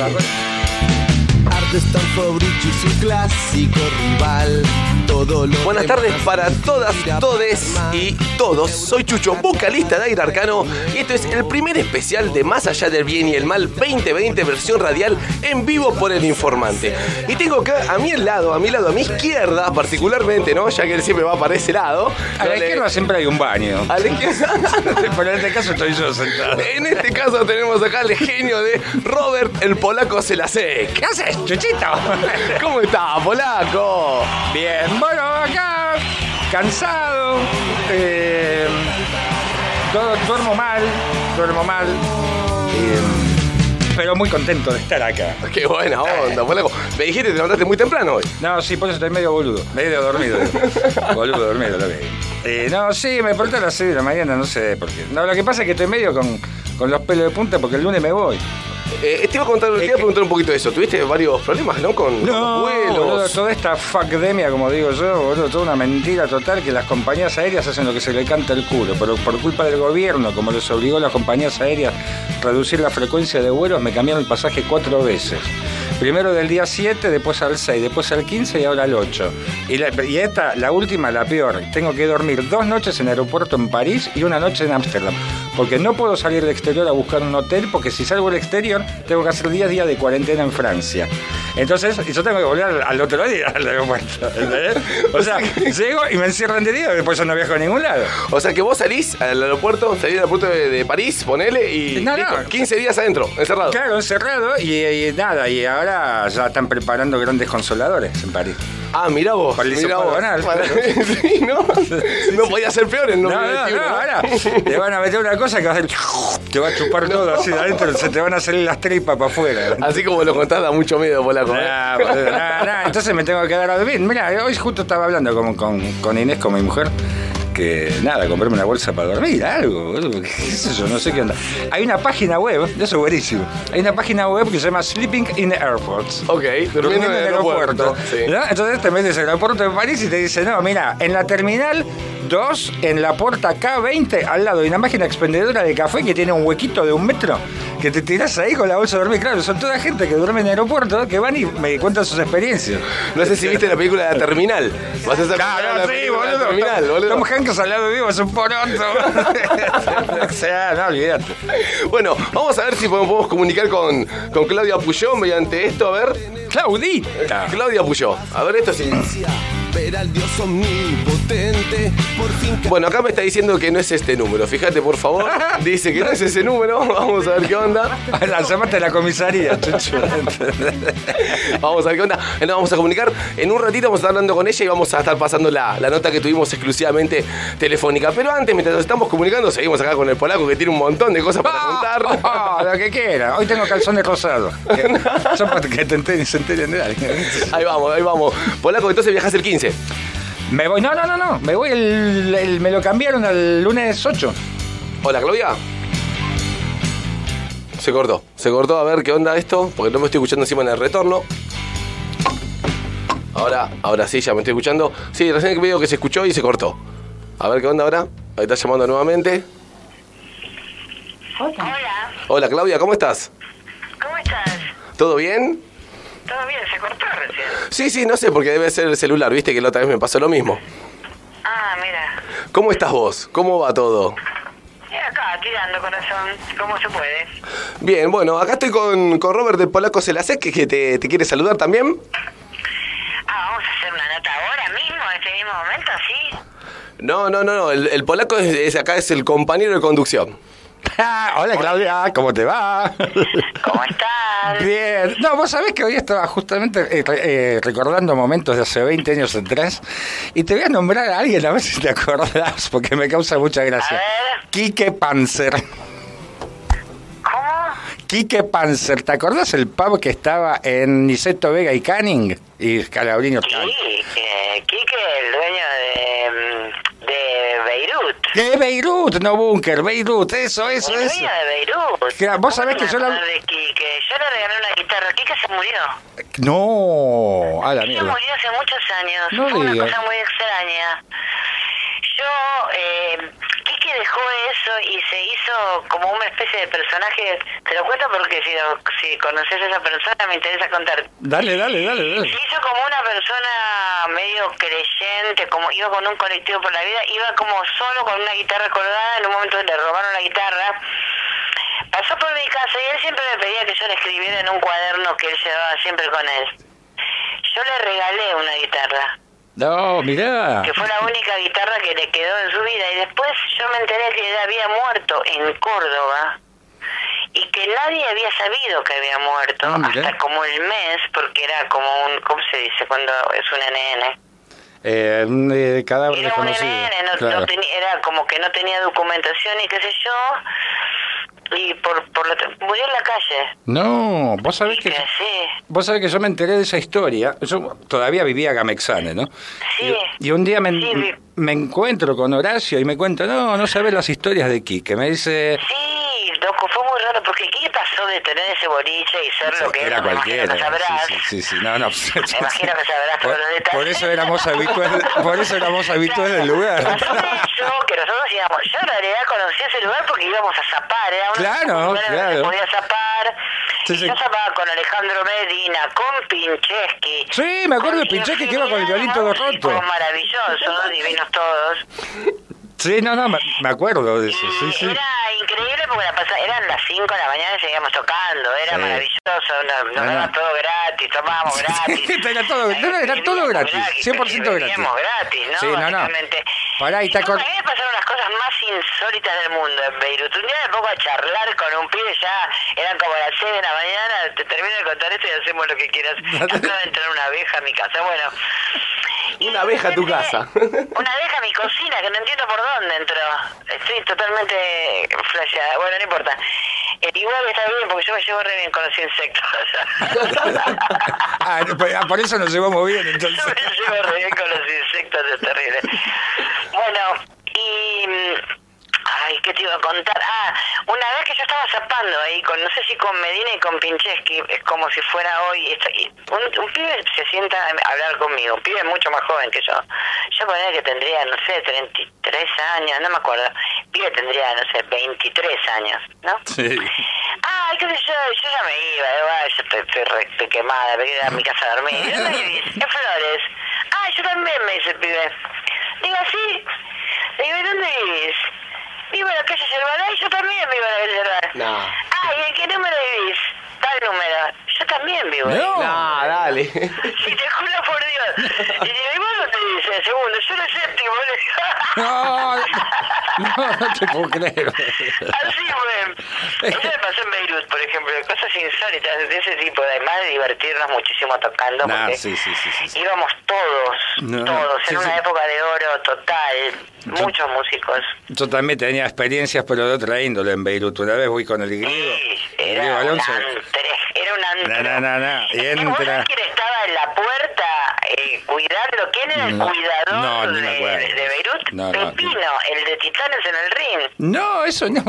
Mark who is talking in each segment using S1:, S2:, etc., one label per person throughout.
S1: Fabricio y su clásico rival.
S2: Buenas tardes para todas, todes y todos. Soy Chucho, vocalista de Aire Arcano, y esto es el primer especial de Más Allá del Bien y el Mal 2020 versión radial en vivo por El Informante. Y tengo acá a mi lado, a mi izquierda particularmente, ¿no? Ya que él siempre va para ese lado.
S3: A la izquierda siempre hay un baño.
S2: A la izquierda.
S3: Pero en este caso estoy yo sentado.
S2: En este caso tenemos acá al genio de Robert el Polaco Selasek.
S3: ¿Qué haces, Chuchito?
S2: ¿Cómo está, Polaco?
S3: Bien, bueno, acá cansado, duermo mal, pero muy contento de estar acá.
S2: Qué buena onda, Polaco. Me dijiste que te levantaste muy temprano hoy.
S3: No, sí, por eso estoy medio boludo, medio dormido. Boludo dormido, lo que no, sí, me desperté a las 6 de la mañana, no sé por qué. No, lo que pasa es que estoy medio con los pelos de punta porque el lunes me voy.
S2: Te iba a preguntar un poquito de eso. ¿Tuviste varios problemas, no? Con los vuelos.
S3: Boludo, toda esta fuckdemia, como digo yo, boludo, toda una mentira total, que las compañías aéreas hacen lo que se le canta el culo, pero por culpa del gobierno, como les obligó a las compañías aéreas a reducir la frecuencia de vuelos, me cambiaron el pasaje 4 veces. Primero del día 7, después al 6, después al 15 y ahora al 8. Y esta, la última, la peor. Tengo que dormir 2 noches en aeropuerto en París y 1 noche en Ámsterdam. Porque no puedo salir del exterior a buscar un hotel, porque si salgo del exterior, tengo que hacer 10 días de cuarentena en Francia. Entonces, yo tengo que volver al otro día al aeropuerto. ¿Entendés? O sea, llego y me encierran de día y después yo no viajo a ningún lado.
S2: O sea, que vos salís al aeropuerto de París, ponele, y
S3: no,
S2: 15 días adentro, encerrado.
S3: Claro, encerrado y nada, y ahora ya están preparando grandes consoladores en París.
S2: Ah, mirá vos.
S3: Mirá vos.
S2: Sí, ¿no? No podía ser peor el nombre del tío.
S3: No, ahora te van a meter una cosa que va a hacer, te va a chupar todo así de adentro, se te van a salir las tripas para afuera.
S2: Así como lo contás, da mucho miedo, Polaco.
S3: Entonces me tengo que quedar a dormir. Mirá, hoy justo estaba hablando con Inés, con mi mujer, que nada, comprarme una bolsa para dormir, algo, boludo, qué sé yo, no sé qué onda. Hay una página web, eso es buenísimo. Hay una página web que se llama Sleeping in Airports.
S2: Ok, durmiendo en el aeropuerto. Sí.
S3: Entonces te metes en el aeropuerto de París y te dice, no, mira, en la terminal 2, en la puerta K20, al lado hay una máquina expendedora de café que tiene un huequito de 1 metro, que te tirás ahí con la bolsa de dormir. Claro, son toda gente que duerme en el aeropuerto, que van y me cuentan sus experiencias.
S2: No sé si viste la película de La Terminal. Vas a hacer
S3: sí, boludo. Tom Hanks al lado vivo es un poroto. O sea, no, olvídate.
S2: Bueno, vamos a ver si podemos comunicar con Claudia Puyó mediante esto, a ver. Claudia Puyó. A ver esto sí.
S1: Ver al Dios omnipotente, por fin.
S2: Bueno, acá me está diciendo que no es este número. Fíjate, por favor. Dice que no es ese número. Vamos a ver qué onda.
S3: Llamate a la comisaría, Chucho.
S2: Vamos a ver qué onda. Entonces vamos a comunicar. En un ratito vamos a estar hablando con ella y vamos a estar pasando la nota que tuvimos exclusivamente telefónica. Pero antes, mientras nos estamos comunicando, seguimos acá con el Polaco, que tiene un montón de cosas para contar.
S3: Lo que quiera. Hoy tengo calzones rosados. Son para que te enteren y se enteren de alguien.
S2: Ahí vamos. Polaco, entonces viajás el 15.
S3: Me voy, no. Me voy me lo cambiaron al lunes 8.
S2: Hola, Claudia. Se cortó, a ver qué onda esto, porque no me estoy escuchando encima en el retorno. Ahora sí, ya me estoy escuchando. Sí, recién veo que se escuchó y se cortó. A ver qué onda ahora. Ahí está llamando nuevamente. Hola, Claudia, ¿cómo estás?
S4: ¿Cómo estás?
S2: ¿Todo bien?
S4: Todo bien, se cortó recién.
S2: Sí, no sé, porque debe ser el celular, viste que la otra vez me pasó lo mismo.
S4: Ah, mira.
S2: ¿Cómo estás vos? ¿Cómo va todo?
S4: Acá, tirando, corazón, ¿cómo se puede?
S2: Bien, bueno, acá estoy con Robert del Polaco Selasek, que te quiere saludar también.
S4: Vamos a hacer una nota ahora mismo, en este mismo momento, ¿sí?
S2: No, el Polaco acá es el compañero de conducción.
S3: Hola, Claudia, ¿cómo te va?
S4: ¿Cómo estás?
S3: Bien. No, vos sabés que hoy estaba justamente recordando momentos de hace 20 años atrás y te voy a nombrar a alguien a ver si te acordás, porque me causa mucha gracia.
S4: A ver.
S3: Quique Panzer.
S4: ¿Cómo?
S3: Quique Panzer, ¿te acordás el pub que estaba en Niceto Vega y Canning? Y Scalabrini Canning.
S4: Sí, Quique, el dueño de Beirut.
S3: De Beirut, no Búnker, Beirut, eso.
S4: El dueño de Beirut.
S3: Claro, vos sabés que yo
S4: de Quique. Yo le regalé una guitarra. Quique se murió.
S3: No, a la
S4: Quique
S3: mierda.
S4: murió hace muchos años.
S3: No
S4: Fue una
S3: digas.
S4: cosa muy extraña. Yo, Quique dejó eso y se hizo como una especie de personaje. Te lo cuento porque si conoces a esa persona me interesa contar.
S3: Dale.
S4: Se hizo como una persona medio creyente, como iba con un colectivo por la vida, iba como solo con una guitarra colgada. En un momento le robaron la guitarra. Pasó por mi casa y él siempre me pedía que yo le escribiera en un cuaderno que él llevaba siempre con él. Yo le regalé una guitarra.
S3: No, mirá.
S4: Que fue la única guitarra que le quedó en su vida. Y después yo me enteré que él había muerto en Córdoba y que nadie había sabido que había muerto hasta como el mes, porque era como un, ¿cómo se dice cuando es un NN?
S3: Un cadáver
S4: era
S3: desconocido.
S4: Un NN,
S3: Claro.
S4: era como que no tenía documentación y qué sé yo. Y murió en la calle.
S3: No, vos sabés que
S4: Sí.
S3: yo me enteré de esa historia. Yo todavía vivía a Gamexane, ¿no?
S4: Sí.
S3: Y un día me encuentro con Horacio y me cuenta, no sabés las historias de Quique. Me dice...
S4: Sí, loco, fue muy raro, porque ¿qué pasó de tener ese boliche y ser lo que
S3: era
S4: me
S3: cualquiera.
S4: imagino que sabrás.
S3: Sí, no.
S4: Me imagino que sabrás todos los detalles.
S3: Por eso éramos habituales del lugar.
S4: Pasó eso, que nosotros íbamos, yo en realidad conocí ese lugar porque íbamos a zapar, era un lugar donde se podía zapar.
S3: Sí.
S4: Yo zapaba con Alejandro Medina, con Pincheski.
S3: Sí, me acuerdo de Pincheski que iba con el violín todo roto.
S4: Maravillosos, divinos todos.
S3: Sí, no, me acuerdo de eso, sí.
S4: Era increíble porque eran las 5 de la mañana y seguíamos tocando, era maravilloso, nos daban todo gratis, tomábamos gratis.
S3: Era todo gratis, 100% gratis.
S4: Gratis, ¿no?
S3: Sí, no. Pará, y te acordás.
S4: A mí me pasaron las cosas más insólitas del mundo en Beirut. Un día me pongo a charlar con un pibe, ya eran como las 6 de la mañana, te termino de contar esto y hacemos lo que quieras. Acaba de entrar una abeja a mi casa, bueno.
S2: Una abeja a tu casa.
S4: Una abeja a mi cocina, que no entiendo por dónde entró. Estoy totalmente flasheada. Bueno, no importa. Igual está bien, porque yo me llevo re bien con los insectos.
S3: Por eso nos llevamos bien, entonces.
S4: Yo me llevo re bien con los insectos, es terrible. Bueno, y... Ay, ¿qué te iba a contar? Una vez que yo estaba zapando ahí, no sé si con Medina y con Pincheski, es como si fuera hoy, un pibe se sienta a hablar conmigo, un pibe mucho más joven que yo. Yo ponía que tendría, no sé, 33 años, no me acuerdo. El pibe tendría, no sé, 23 años, ¿no?
S3: Sí.
S4: Ay, qué sé yo ya me iba, yo estoy quemada, me quedé a mi casa a dormir. ¿Y dónde vivís? En Flores. Yo también, me dice el pibe. Digo, ¿sí? Digo, ¿y dónde vivís? Vivo en la calle Yerbalay, yo también vivo en la calle Yerbalay.
S2: No.
S4: ¿Y en qué número vivís? Tal número. Yo también vivo ahí.
S2: No, dale.
S4: Sí, te juro por Dios. Y digo, ¿y vos dónde dices? El segundo, yo el séptimo.
S3: No te puedo creer.
S4: Así fue. Eso me pasó en Beirut, por ejemplo, cosas insólitas de ese tipo, además de divertirnos muchísimo tocando, porque
S3: Sí.
S4: íbamos todos, en una época de oro total, muchos músicos.
S3: Yo también tenía experiencias, pero de otra índole en Beirut. Una vez voy con el griego.
S4: Sí,
S3: el
S4: era
S3: griego
S4: un
S3: Alonso.
S4: Era un antro.
S3: No. Y
S4: ¿Vos
S3: entra.
S4: sabés quién estaba en la puerta cuidando? ¿Quién era el cuidador
S3: ni me acuerdo.
S4: de Beirut?
S3: No.
S4: Pepino, el de Titanes en el Ring.
S3: No, eso no.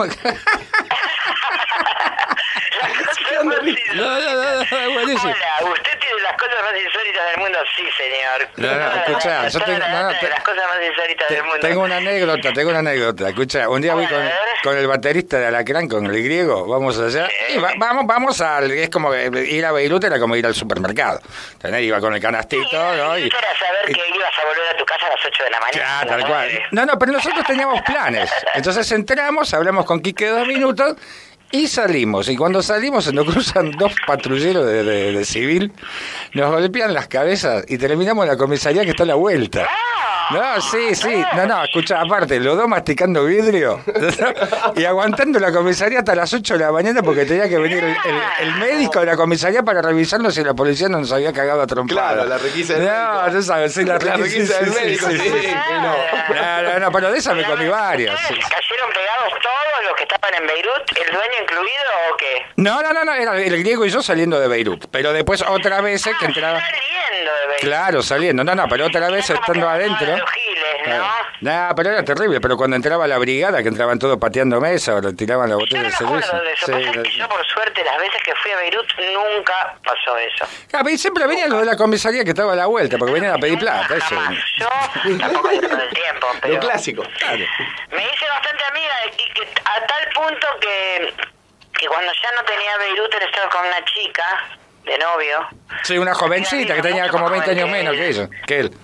S3: No, buenísimo.
S4: Hola, ¿usted tiene las cosas más insólitas del mundo? Sí, señor.
S3: No, escuchá, yo tengo
S4: las cosas más insólitas del mundo.
S3: Tengo una anécdota. Escuchá, un día voy con el baterista de Alacrán, con el griego, vamos allá, y vamos al... Es como ir a Beirut era como ir al supermercado. Iba con el canastito, ¿no?
S4: Y para saber que ibas a volver a tu casa a las 8 de la mañana.
S3: Claro, tal cual. No, pero nosotros teníamos planes. Entonces entramos, hablamos con Quique 2 minutos y salimos. Y cuando salimos se nos cruzan 2 patrulleros de civil, nos golpean las cabezas y terminamos en la comisaría que está a la vuelta. No, sí. No, escucha, aparte, los 2 masticando vidrio y aguantando la comisaría hasta las 8 de la mañana porque tenía que venir el médico de la comisaría para revisarnos si la policía no nos había cagado a trompadas.
S2: Claro, la requisa del médico.
S3: No sabes, sí, la requisa del médico. Sí. No, pero de esa me comí varias.
S4: ¿Cayeron pegados todos los que estaban en Beirut, el dueño incluido o qué?
S3: No, era el griego y yo saliendo de Beirut. Pero después otra vez que entraba...
S4: Saliendo de Beirut.
S3: Claro, saliendo. No, pero otra vez estando adentro.
S4: Los giles,
S3: No, pero era terrible. Pero cuando entraba la brigada, que entraban todos pateando mesa, o tiraban la botella de cerveza.
S4: Yo no me acuerdo de eso. Pasa que yo, por suerte, las veces que fui a Beirut, nunca pasó eso.
S3: Claro, y siempre venían los de la comisaría que estaba a la vuelta, porque venían a pedir plata. Eso.
S4: Yo tampoco he todo el tiempo, pero...
S2: Lo clásico. Claro.
S4: Me hice bastante amiga y que a tal punto que cuando ya no tenía Beirut, él estaba con una chica de novio.
S3: Sí, una jovencita que tenía como 20 años menos que él.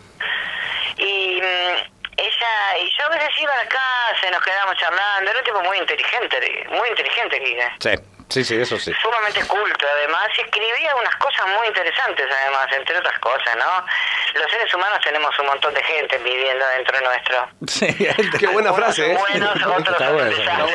S4: Y ella y yo a veces iba a la casa, nos quedábamos charlando. Era un tipo muy inteligente, Quique.
S3: Sí, eso sí.
S4: Sumamente culto, además, y escribía unas cosas muy interesantes, además, entre otras cosas, ¿no? Los seres humanos tenemos un montón de gente viviendo dentro nuestro.
S3: Sí,
S2: qué buena frase, ¿eh?
S4: Buenos, otros
S3: Está buena.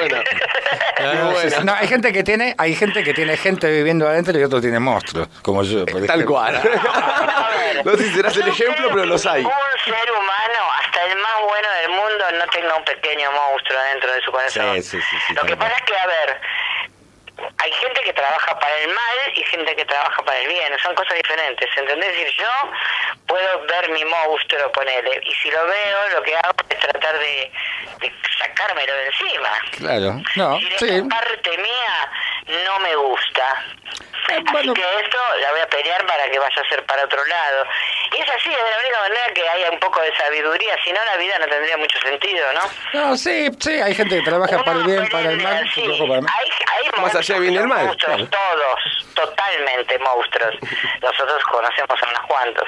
S2: Buena.
S3: No, hay gente que tiene gente viviendo adentro y otros tienen monstruos, como yo, por
S2: Tal
S3: ejemplo.
S2: cual. No sé si serás el ejemplo, pero los hay.
S4: Un ser humano, hasta el más bueno del mundo, no tenga un pequeño monstruo dentro de su corazón.
S3: Sí,
S4: Lo que pasa es que, a ver, hay gente que trabaja para el mal y gente que trabaja para el bien, son cosas diferentes, ¿entendés? Es decir, yo puedo ver mi monstruo, ponele, y si lo veo, lo que hago es tratar de sacármelo de encima.
S3: Claro, no,
S4: Si
S3: sí.
S4: esta parte mía no me gusta.
S3: Bueno.
S4: Así que esto la voy a pelear para que vaya a ser para otro lado. Y es así, es de la única manera que haya un poco de sabiduría, si no la vida no tendría mucho sentido, ¿no?
S3: No, sí, hay gente que trabaja para el bien, para el mal,
S4: Sí,
S3: ojo, para el mal.
S4: hay
S2: Más allá de bien y el mal,
S4: monstruos,
S2: claro.
S4: todos, totalmente monstruos. Nosotros conocemos a unos cuantos.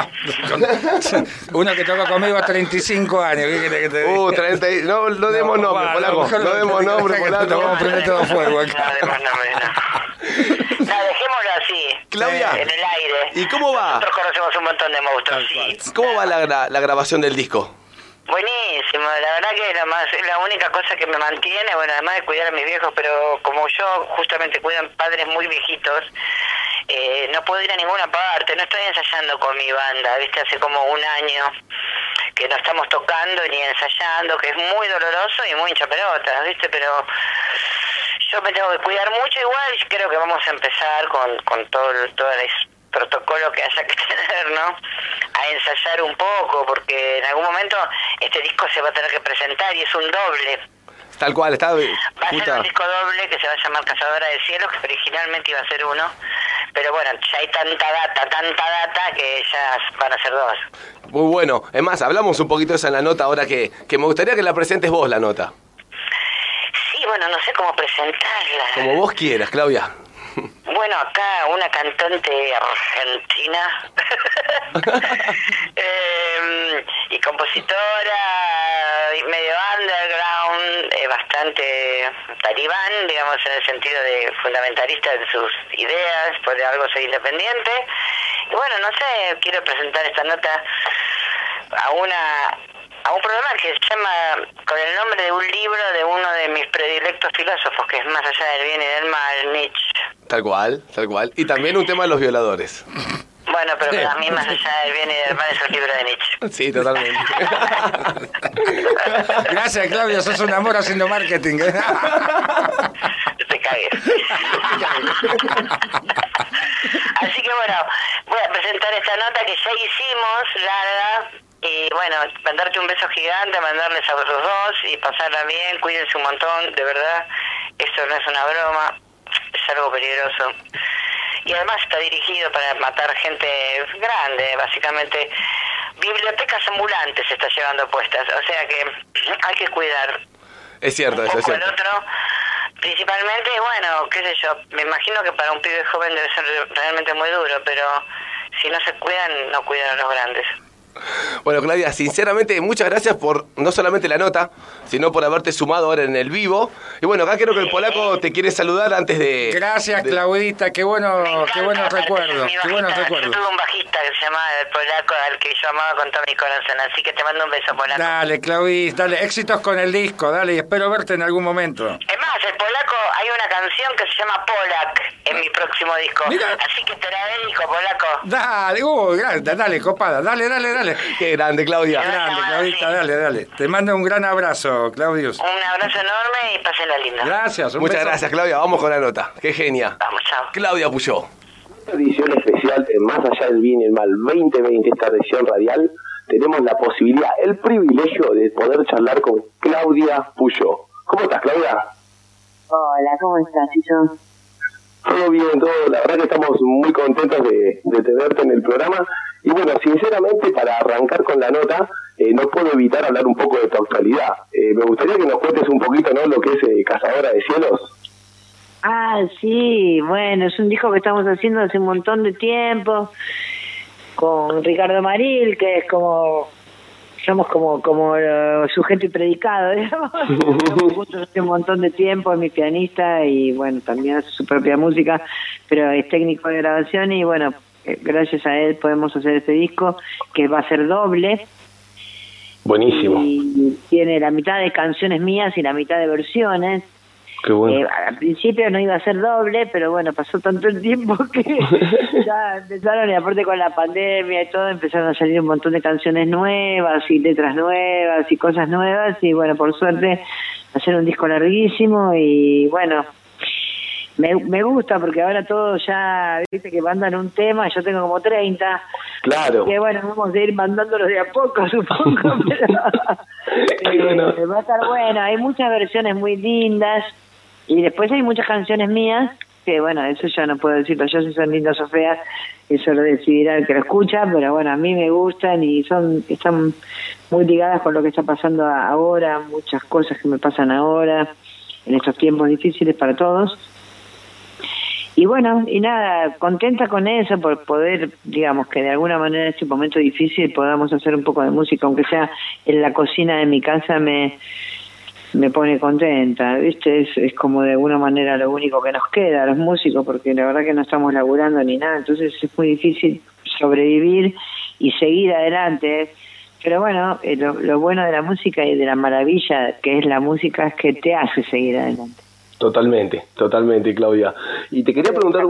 S3: No, uno que tocó conmigo a 35 años, ¿qué querés que te diga?
S2: 30 no demos nombre, Polaco. No demos nombre, Polaco.
S3: Vamos a prender todo fuego acá.
S4: No, además no, dejémoslo así.
S2: Claudia.
S4: En el aire.
S2: ¿Y cómo va?
S4: Nosotros conocemos un montón de monstruos, sí.
S2: ¿Cómo va la grabación del disco?
S4: Buenísimo, la verdad que es la única cosa que me mantiene, bueno, además de cuidar a mis viejos, pero como yo justamente cuidan padres muy viejitos, no puedo ir a ninguna parte, no estoy ensayando con mi banda, viste, hace como un año que no estamos tocando ni ensayando, que es muy doloroso y muy hinchapelotas, viste, pero yo me tengo que cuidar mucho igual, y creo que vamos a empezar con todo el protocolo que haya que tener, ¿no? A ensayar un poco, porque en algún momento este disco se va a tener que presentar y es un doble.
S2: Tal cual, está...
S4: Va a ser un disco doble que se va a llamar Cazadora del Cielo, que originalmente iba a ser uno, pero bueno, ya hay tanta data que ya van a ser dos.
S2: Muy bueno. Es más, hablamos un poquito de esa en la nota ahora que me gustaría que la presentes vos, la nota.
S4: Sí, bueno, no sé cómo presentarla.
S2: Como vos quieras, Claudia.
S4: Bueno, acá una cantante argentina y compositora, medio underground, bastante talibán, digamos, en el sentido de fundamentalista de sus ideas, por algo soy independiente. Y bueno, no sé, quiero presentar esta nota a un programa que se llama, con el nombre de un libro de uno de mis predilectos filósofos, que es Más allá del bien y del mal, Nietzsche.
S2: Tal cual. Y también un tema de los violadores.
S4: Bueno, pero para mí Más allá del bien y del mal es un libro de Nietzsche.
S2: Sí, totalmente.
S3: Gracias, Claudia, sos un amor haciendo marketing.
S4: Te cagué. Así que bueno, voy a presentar esta nota que ya hicimos, larga. Y bueno, mandarte un beso gigante, mandarles a los dos y pasarla bien, cuídense un montón, de verdad, esto no es una broma, es algo peligroso. Y además está dirigido para matar gente grande, básicamente. Bibliotecas ambulantes se está llevando puestas, o sea que hay que cuidar.
S2: Es cierto, eso es cierto.
S4: El otro, principalmente, bueno, qué sé yo, me imagino que para un pibe joven debe ser realmente muy duro, pero si no se cuidan, no cuidan a los grandes.
S2: Bueno, Claudia, sinceramente, muchas gracias por no solamente la nota, sino por haberte sumado ahora en el vivo. Y bueno, acá creo que el Polaco te quiere saludar antes de...
S3: Gracias, Claudita, qué buenos recuerdos. Qué buenos
S4: Yo
S3: recuerdos.
S4: tuve un bajista que se llamaba el Polaco, al que yo amaba con todo mi corazón, así que te mando un beso, Polaco.
S3: Dale, Claudita, dale, éxitos con el disco, dale, y espero verte en algún momento.
S4: Es más, el Polaco, hay una canción que se llama Polak en mi próximo disco.
S3: Mira.
S4: Así que te la dedico, Polaco.
S3: Dale, dale, copada, dale.
S2: Qué grande, Claudia.
S3: Grande, Claudita, dale. Te mando un gran abrazo, Claudius.
S4: Un abrazo enorme y pásenla linda.
S3: Gracias, un
S2: Muchas
S3: beso.
S2: gracias, Claudia. Vamos con la nota. Qué genia.
S4: Vamos, chao.
S2: Claudia Puyó.
S5: Esta edición especial de Más allá del bien y el mal 2020, esta edición radial,
S2: tenemos la posibilidad, el privilegio de poder charlar con Claudia Puyó. ¿Cómo estás, Claudia?
S4: Hola, ¿cómo estás, Chicho?
S2: Todo bien, todo. La verdad que estamos muy contentos de tenerte en el programa. Y bueno, sinceramente, para arrancar con la nota, no puedo evitar hablar un poco de tu actualidad. Me gustaría que nos cuentes un poquito, ¿no?, lo que es Cazadora de Cielos.
S4: Ah, sí, bueno, es un disco que estamos haciendo hace un montón de tiempo con Ricardo Maril, que es somos como sujeto y predicado, digamos. Estamos juntos hace un montón de tiempo, es mi pianista y bueno, también hace su propia música, pero es técnico de grabación y bueno, gracias a él podemos hacer este disco que va a ser doble.
S2: Buenísimo.
S4: Y tiene la mitad de canciones mías y la mitad de versiones.
S2: Qué bueno.
S4: Al principio no iba a ser doble, pero bueno, pasó tanto el tiempo que ya empezaron, y aparte con la pandemia y todo, empezaron a salir un montón de canciones nuevas y letras nuevas y cosas nuevas, y bueno, por suerte, hacer un disco larguísimo y bueno, me gusta porque ahora todos ya, viste que mandan un tema, yo tengo como 30.
S2: Claro.
S4: Que bueno, vamos a ir mandándolos de a poco, supongo, pero bueno. Va a estar bueno, hay muchas versiones muy lindas. Y después hay muchas canciones mías, que bueno, eso ya no puedo decirlo yo si son lindas o feas, eso lo decidirá el que lo escucha, pero bueno, a mí me gustan y están muy ligadas con lo que está pasando ahora, muchas cosas que me pasan ahora, en estos tiempos difíciles para todos. Y bueno, y nada, contenta con eso, por poder, digamos, que de alguna manera en este momento difícil podamos hacer un poco de música, aunque sea en la cocina de mi casa, me pone contenta, ¿viste? Es como de alguna manera lo único que nos queda a los músicos, porque la verdad que no estamos laburando ni nada, entonces es muy difícil sobrevivir y seguir adelante. Pero bueno, lo bueno de la música y de la maravilla que es la música es que te hace seguir adelante.
S2: Totalmente, Claudia. Y te quería preguntar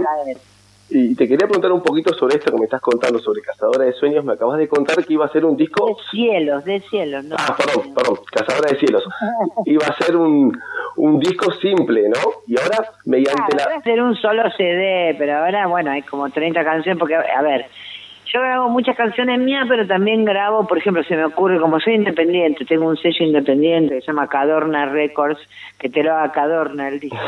S2: un poquito sobre esto que me estás contando sobre Cazadora de Sueños. Me acabas de contar que iba a ser un disco... De cielos. No. Perdón, Cazadora de Cielos. Iba a ser un disco simple, ¿no? Y ahora, mediante
S4: va a ser un solo CD, pero ahora, bueno, hay como 30 canciones, porque, a ver, yo grabo muchas canciones mías, pero también grabo, por ejemplo, se me ocurre, como soy independiente, tengo un sello independiente que se llama Cadorna Records, que te lo haga Cadorna el disco.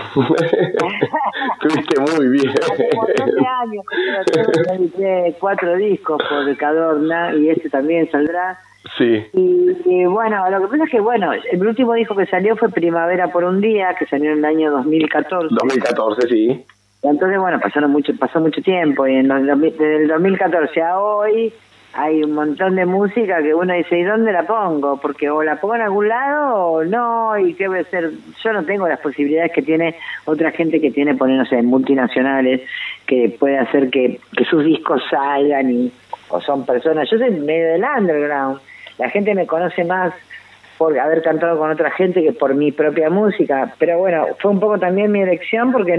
S2: Estuviste muy bien.
S4: Hace como 12 años que edité 4 discos por Cadorna y este también saldrá.
S2: Sí.
S4: Y bueno, lo que pasa es que, bueno, el último disco que salió fue Primavera por un Día, que salió en el año 2014.
S2: 2014, sí.
S4: Entonces, bueno, pasó mucho tiempo y desde el 2014 a hoy hay un montón de música que uno dice, ¿y dónde la pongo? Porque o la pongo en algún lado o no, y qué voy a hacer. Yo no tengo las posibilidades que tiene otra gente que tiene, no sé, multinacionales, que puede hacer que sus discos salgan o son personas. Yo soy medio del underground, la gente me conoce más por haber cantado con otra gente que por mi propia música, pero bueno, fue un poco también mi elección porque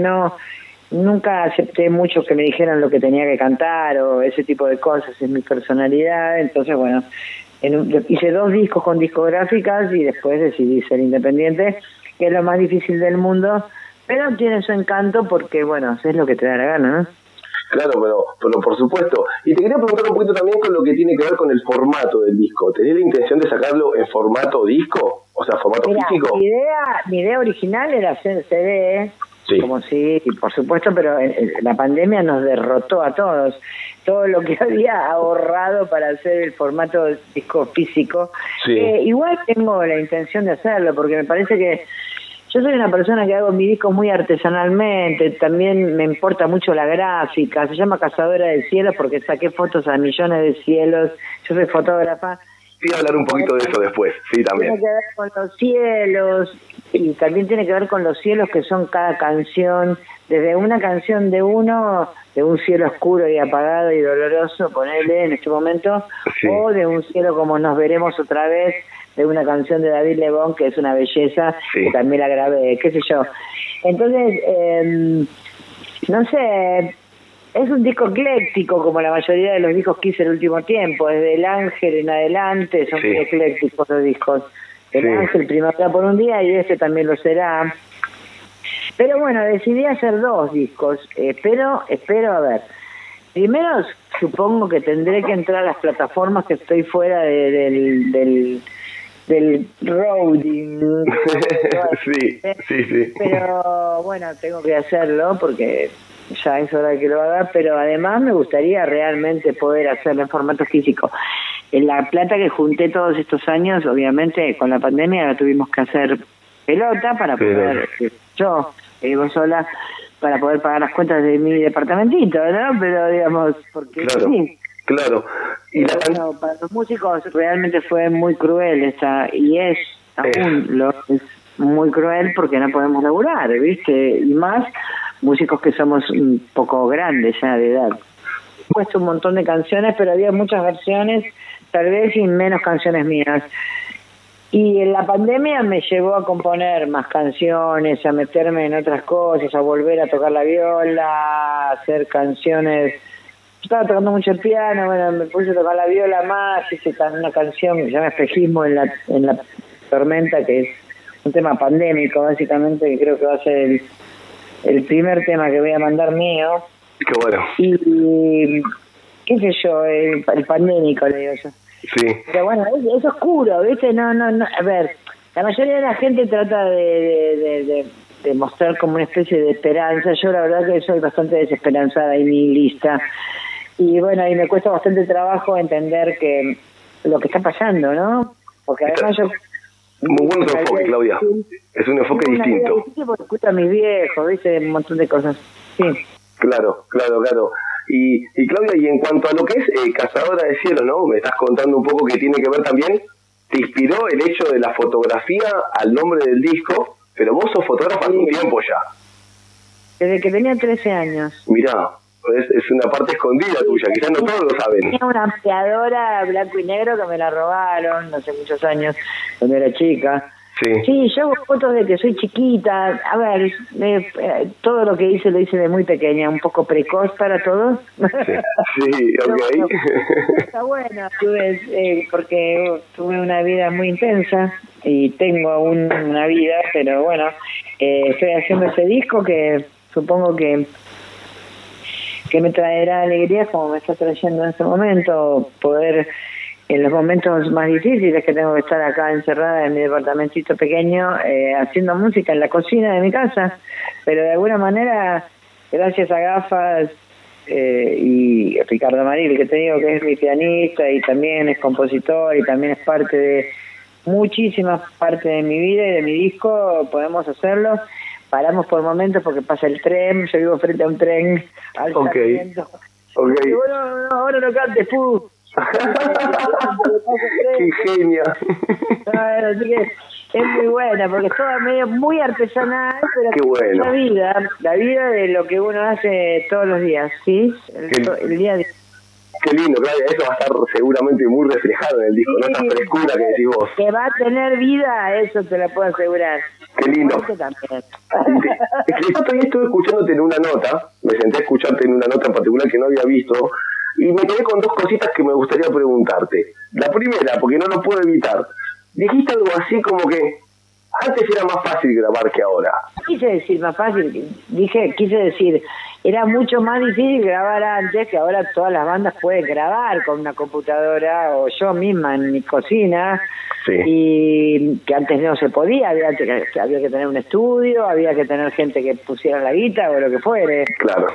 S4: nunca acepté mucho que me dijeran lo que tenía que cantar o ese tipo de cosas, es mi personalidad. Entonces, bueno, hice 2 discos con discográficas y después decidí ser independiente, que es lo más difícil del mundo, pero tiene su encanto porque, bueno, es lo que te da la gana, ¿no?
S2: Claro, pero por supuesto. Y te quería preguntar un poquito también con lo que tiene que ver con el formato del disco. ¿Tenés la intención de sacarlo en formato disco? O sea, formato físico.
S4: Mi idea original era hacer CD,
S2: sí,
S4: como sí, por supuesto, pero la pandemia nos derrotó a todos. Todo lo que había ahorrado para hacer el formato disco físico.
S2: Sí.
S4: Igual tengo la intención de hacerlo, porque me parece que yo soy una persona que hago mi disco muy artesanalmente, también me importa mucho la gráfica, se llama Cazadora de Cielos porque saqué fotos a millones de cielos, yo soy fotógrafa.
S2: Sí, hablar un poquito de eso después, sí, también.
S4: Tiene que ver con los cielos, y también tiene que ver con los cielos que son cada canción, desde una canción de un cielo oscuro y apagado y doloroso, ponele en este momento, sí, o de un cielo como Nos Veremos Otra Vez, de una canción de David Lebón, que es una belleza, sí, que también la grabé, qué sé yo. Entonces, no sé, es un disco ecléctico, como la mayoría de los discos que hice el último tiempo, desde El Ángel en adelante, son muy eclécticos los discos. El Ángel, Primavera por un Día, y este también lo será. Pero bueno, decidí hacer 2 discos, pero espero, a ver, primero
S5: supongo que tendré que entrar a las plataformas que estoy fuera del roading.
S2: Sí.
S5: Pero bueno, tengo que hacerlo porque ya es hora de que lo haga, pero además me gustaría realmente poder hacerlo en formato físico. En la plata que junté todos estos años, obviamente con la pandemia la tuvimos que hacer pelota para poder, yo vivo sola, para poder pagar las cuentas de mi departamentito, ¿no? Pero digamos, porque
S2: claro,
S5: sí.
S2: Claro. Y
S5: bueno, para los músicos realmente fue muy cruel y es aún es muy cruel porque no podemos laburar, ¿viste? Y más músicos que somos un poco grandes ya de edad. He puesto un montón de canciones, pero había muchas versiones, tal vez y menos canciones mías. Y en la pandemia me llevó a componer más canciones, a meterme en otras cosas, a volver a tocar la viola, a hacer canciones. Estaba tocando mucho el piano, bueno, me puse a tocar la viola más, hice una canción que se llama Espejismo en la tormenta, que es un tema pandémico, básicamente, que creo que va a ser el primer tema que voy a mandar mío.
S2: Qué bueno.
S5: Y qué sé yo, el pandémico, le digo yo.
S2: Sí.
S5: Pero bueno, es oscuro, ¿viste? No. A ver, la mayoría de la gente trata de mostrar como una especie de esperanza. Yo la verdad que soy bastante desesperanzada y nihilista. Y bueno, y me cuesta bastante trabajo entender que lo que está pasando, ¿no? Porque además yo...
S2: Muy bueno tu enfoque, Claudia. Es un enfoque distinto.
S5: Porque escucho a mis viejos, ¿viste? Un montón de cosas. Sí.
S2: Claro. Y Claudia, y en cuanto a lo que es Cazadora de Cielo, ¿no? Me estás contando un poco que tiene que ver también, te inspiró el hecho de la fotografía al nombre del disco, pero vos sos fotógrafa hace un tiempo ya.
S5: Desde que tenía 13 años.
S2: Mirá, es una parte escondida tuya, quizás no todos lo saben.
S5: Tenía una ampliadora blanco y negro que me la robaron hace muchos años, cuando era chica. Sí, yo hago fotos de que soy chiquita. A ver, todo lo que hice lo hice de muy pequeña, un poco precoz para todos.
S2: Sí, ok.
S5: Está bueno, porque tuve una vida muy intensa y tengo aún una vida, pero bueno, estoy haciendo ese disco que supongo que me traerá alegría como me está trayendo en este momento, poder... En los momentos más difíciles que tengo que estar acá encerrada en mi departamentito pequeño, haciendo música en la cocina de mi casa, pero de alguna manera, gracias a Gafas y Ricardo Maril, que te digo que es mi pianista y también es compositor y también es parte de muchísimas partes de mi vida y de mi disco, podemos hacerlo. Paramos por momentos porque pasa el tren, yo vivo frente a un tren al Sarmiento. Y bueno, ahora no cantes, ¡fu!
S2: ¡Qué genia!
S5: Así que es muy buena porque es todo medio muy artesanal, pero
S2: qué bueno.
S5: La vida de lo que uno hace todos los días, ¿sí? El día a día.
S2: Qué lindo, Claudia, eso va a estar seguramente muy reflejado en el disco, ¿no? Esa frescura que decís vos.
S5: Que va a tener vida, eso te lo puedo asegurar.
S2: Qué lindo. Estuve escuchándote en una nota, me senté a escucharte en una nota en particular que no había visto, y me quedé con dos cositas que me gustaría preguntarte. La primera, porque no lo puedo evitar, dijiste algo así como que antes era más fácil grabar que ahora.
S5: Quise decir más fácil, quise decir, era mucho más difícil grabar antes, que ahora todas las bandas pueden grabar con una computadora o yo misma en mi cocina.
S2: Sí.
S5: Y que antes no se podía, había que tener un estudio, había que tener gente que pusiera la guita o lo que fuere.
S2: Claro.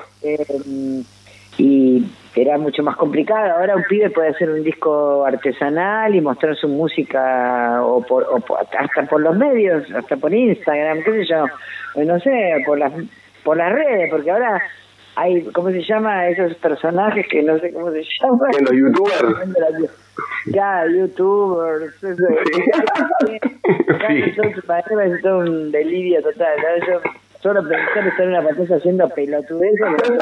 S5: Y era mucho más complicado. Ahora un pibe puede hacer un disco artesanal y mostrar su música hasta por los medios, hasta por Instagram, qué sé yo, no sé, por las redes, porque ahora hay, ¿cómo se llama? Esos personajes que no sé cómo se llaman.
S2: ¿En los youtubers?
S5: Ya, youtubers. Parece todo un delirio total, ¿no? Yo solo pensar estar en una pantalla haciendo pelotudeces,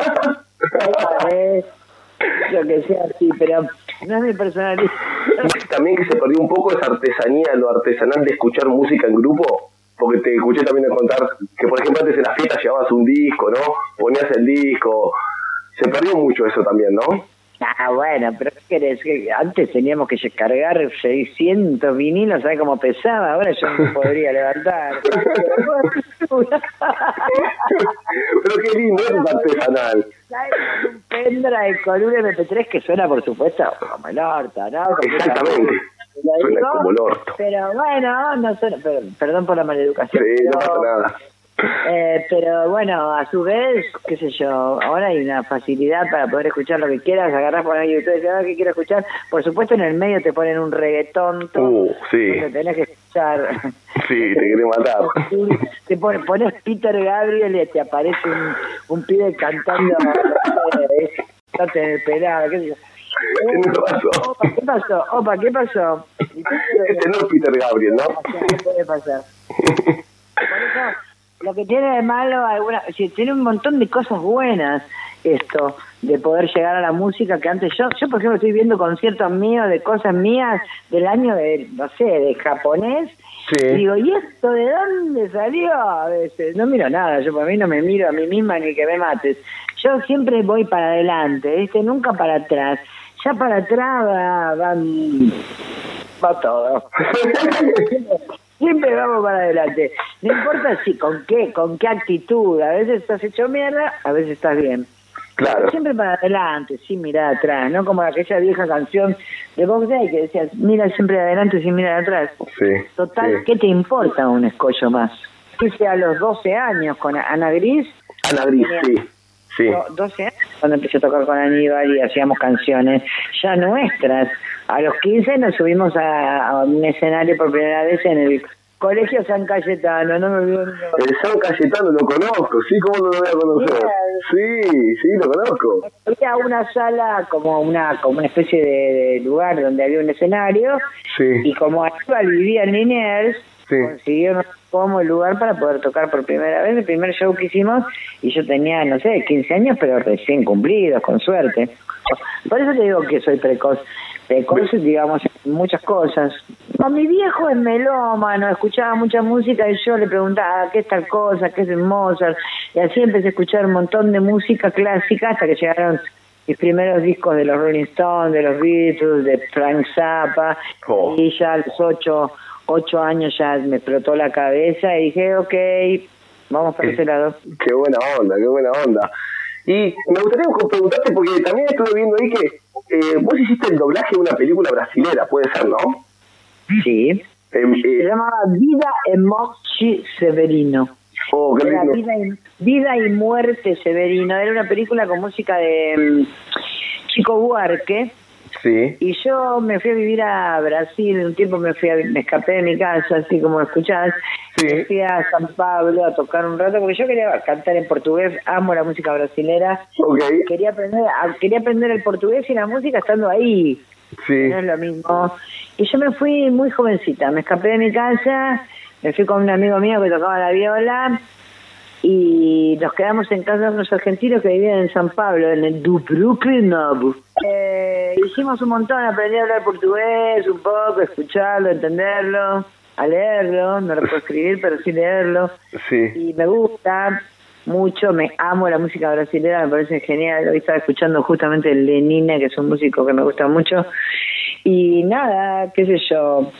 S5: lo que sea así, pero no es mi personalidad.
S2: También que se perdió un poco esa artesanía, lo artesanal de escuchar música en grupo, porque te escuché también contar que, por ejemplo, antes en las fiestas llevabas un disco, ¿no? Ponías el disco, se perdió mucho eso también, ¿no?
S5: Bueno, pero ¿qué querés? Antes teníamos que cargar 600 vinilos, ¿sabes cómo pesaba? Ahora yo no podría levantar.
S2: Pero qué lindo, es artesanal.
S5: ¿Sabes? Con un pendrive, con un MP3 que suena, por supuesto, como el orto, ¿no?
S2: Exactamente. Suena como el orto.
S5: Pero bueno, no suena, perdón por la maleducación.
S2: Sí, no pasa nada.
S5: Pero bueno, a su vez, qué sé yo, ahora hay una facilidad para poder escuchar lo que quieras, agarrás por ahí YouTube y decís, ¿qué quiero escuchar? Por supuesto en el medio te ponen un reggaetón,
S2: sí.
S5: que tenés que escuchar.
S2: Sí, te quiere matar.
S5: Te pones Peter Gabriel y te aparece un pibe cantando, en el pelado, qué sé yo. ¿Qué pasó? Opa, ¿qué pasó?
S2: Este no es Peter Gabriel, ¿no?
S5: ¿Qué puede pasar? Por eso, lo que tiene de malo, tiene un montón de cosas buenas esto, de poder llegar a la música que antes yo por ejemplo estoy viendo conciertos míos de cosas mías del año de japonés. Sí. Y digo, ¿y esto de dónde salió? A veces no miro nada, yo por mí no me miro a mí misma ni que me mates. Yo siempre voy para adelante, ¿viste? Nunca para atrás. Ya para atrás va todo. Siempre vamos para adelante. No importa si con qué actitud. A veces estás hecho mierda, a veces estás bien.
S2: Claro.
S5: Pero siempre para adelante, sin mirar atrás, ¿no? Como aquella vieja canción de Bob Day que decía, mira siempre adelante sin mirar atrás.
S2: Sí.
S5: Total,
S2: sí.
S5: ¿Qué te importa un escollo más? Hice a los 12 años con Ana Gris.
S2: Ana Gris, sí.
S5: 12 años cuando empecé a tocar con Aníbal y hacíamos canciones ya nuestras. A los 15 nos subimos a un escenario por primera vez en el Colegio San Cayetano, no me olvido.
S2: El San Cayetano lo conozco, sí, ¿cómo no lo voy a conocer? Sí, lo conozco.
S5: Había una sala como una especie de lugar donde había un escenario, y como Aníbal vivía en Liniers, consiguió como el lugar para poder tocar por primera vez, el primer show que hicimos, y yo tenía, 15 años, pero recién cumplidos, con suerte. Por eso te digo que soy precoz, digamos, en muchas cosas. Mi viejo es melómano, escuchaba mucha música y yo le preguntaba qué es tal cosa, qué es Mozart, y así empecé a escuchar un montón de música clásica hasta que llegaron mis primeros discos de los Rolling Stones, de los Beatles, de Frank Zappa, y ya a los 8 años ya me explotó la cabeza y dije, ok, vamos para ese lado.
S2: Qué buena onda. Y me gustaría preguntarte, porque también estuve viendo ahí que vos hiciste el doblaje de una película brasilera, puede ser, ¿no?
S5: Sí. Se llamaba Vida e Morte Severino.
S2: Qué lindo.
S5: Vida y Muerte Severino. Era una película con música de Chico Buarque.
S2: Sí.
S5: Y yo me fui a vivir a Brasil, un tiempo me escapé de mi casa, así como escuchás. Sí. Me fui a San Pablo a tocar un rato, porque yo quería cantar en portugués, amo la música brasilera.
S2: Okay.
S5: Quería aprender el portugués y la música estando ahí.
S2: Sí.
S5: No es lo mismo. Y yo me fui muy jovencita, me escapé de mi casa, me fui con un amigo mío que tocaba la viola, y nos quedamos en casa de unos argentinos que vivían en San Pablo, en el Brooklyn. Hicimos un montón, aprendí a hablar portugués un poco, escucharlo, entenderlo, a leerlo, no lo puedo escribir, pero sí leerlo.
S2: Sí.
S5: Y me gusta mucho, me amo la música brasileña, me parece genial. Hoy estaba escuchando justamente Lenine, que es un músico que me gusta mucho. Y nada, qué sé yo,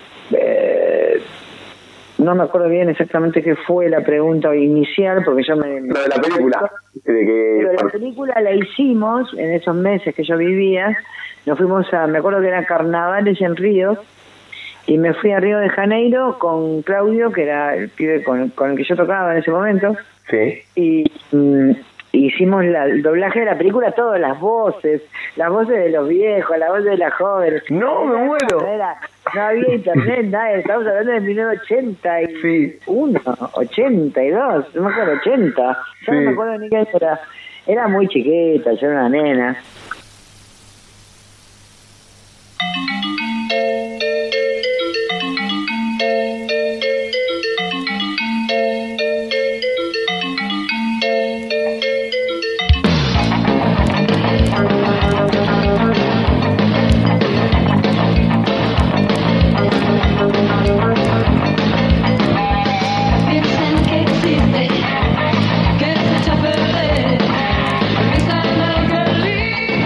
S5: no me acuerdo bien exactamente qué fue la pregunta inicial, porque yo me...
S2: Lo de la película.
S5: Pero la película la hicimos en esos meses que yo vivía. Nos fuimos me acuerdo que eran carnavales en Río, y me fui a Río de Janeiro con Claudio, que era el pibe con el que yo tocaba en ese momento.
S2: Sí.
S5: Y hicimos el doblaje de la película, todas las voces de los viejos, la voz de las jóvenes.
S2: No, me muero.
S5: No había internet, nada, estamos hablando de 1981, 82, no me acuerdo, 80. Yo no me acuerdo ni qué era. Era muy chiquita, yo era una nena.
S6: Que se echa a perder, esa melancolía.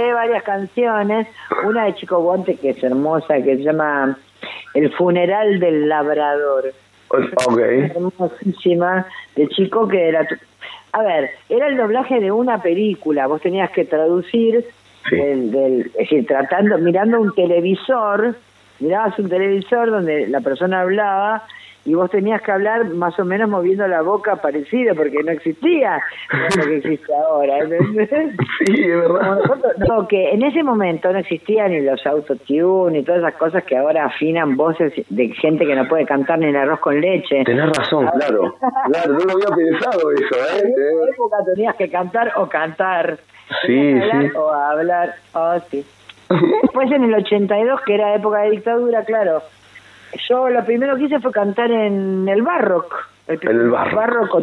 S5: canté varias canciones, una de Chico Buarque que es hermosa, que se llama El funeral del labrador.
S2: Ok.
S5: Hermosísima, de Chico, que era... A ver, era el doblaje de una película, vos tenías que traducir,
S2: Sí.
S5: es decir, mirando un televisor, mirabas un televisor donde la persona hablaba y vos tenías que hablar más o menos moviendo la boca parecido, porque no existía lo que existe ahora, ¿entendés?
S2: Sí, es verdad.
S5: No, que en ese momento no existían ni los autotune ni todas esas cosas que ahora afinan voces de gente que no puede cantar ni el arroz con leche.
S2: Tenés razón, claro. Claro, no lo había pensado eso,
S5: En esa época tenías que cantar o cantar.
S2: Sí,
S5: hablar
S2: sí.
S5: o hablar. Oh, sí. Después en el 82, que era época de dictadura, claro, yo lo primero que hice fue cantar en el Barrock.
S2: En el
S5: Barrock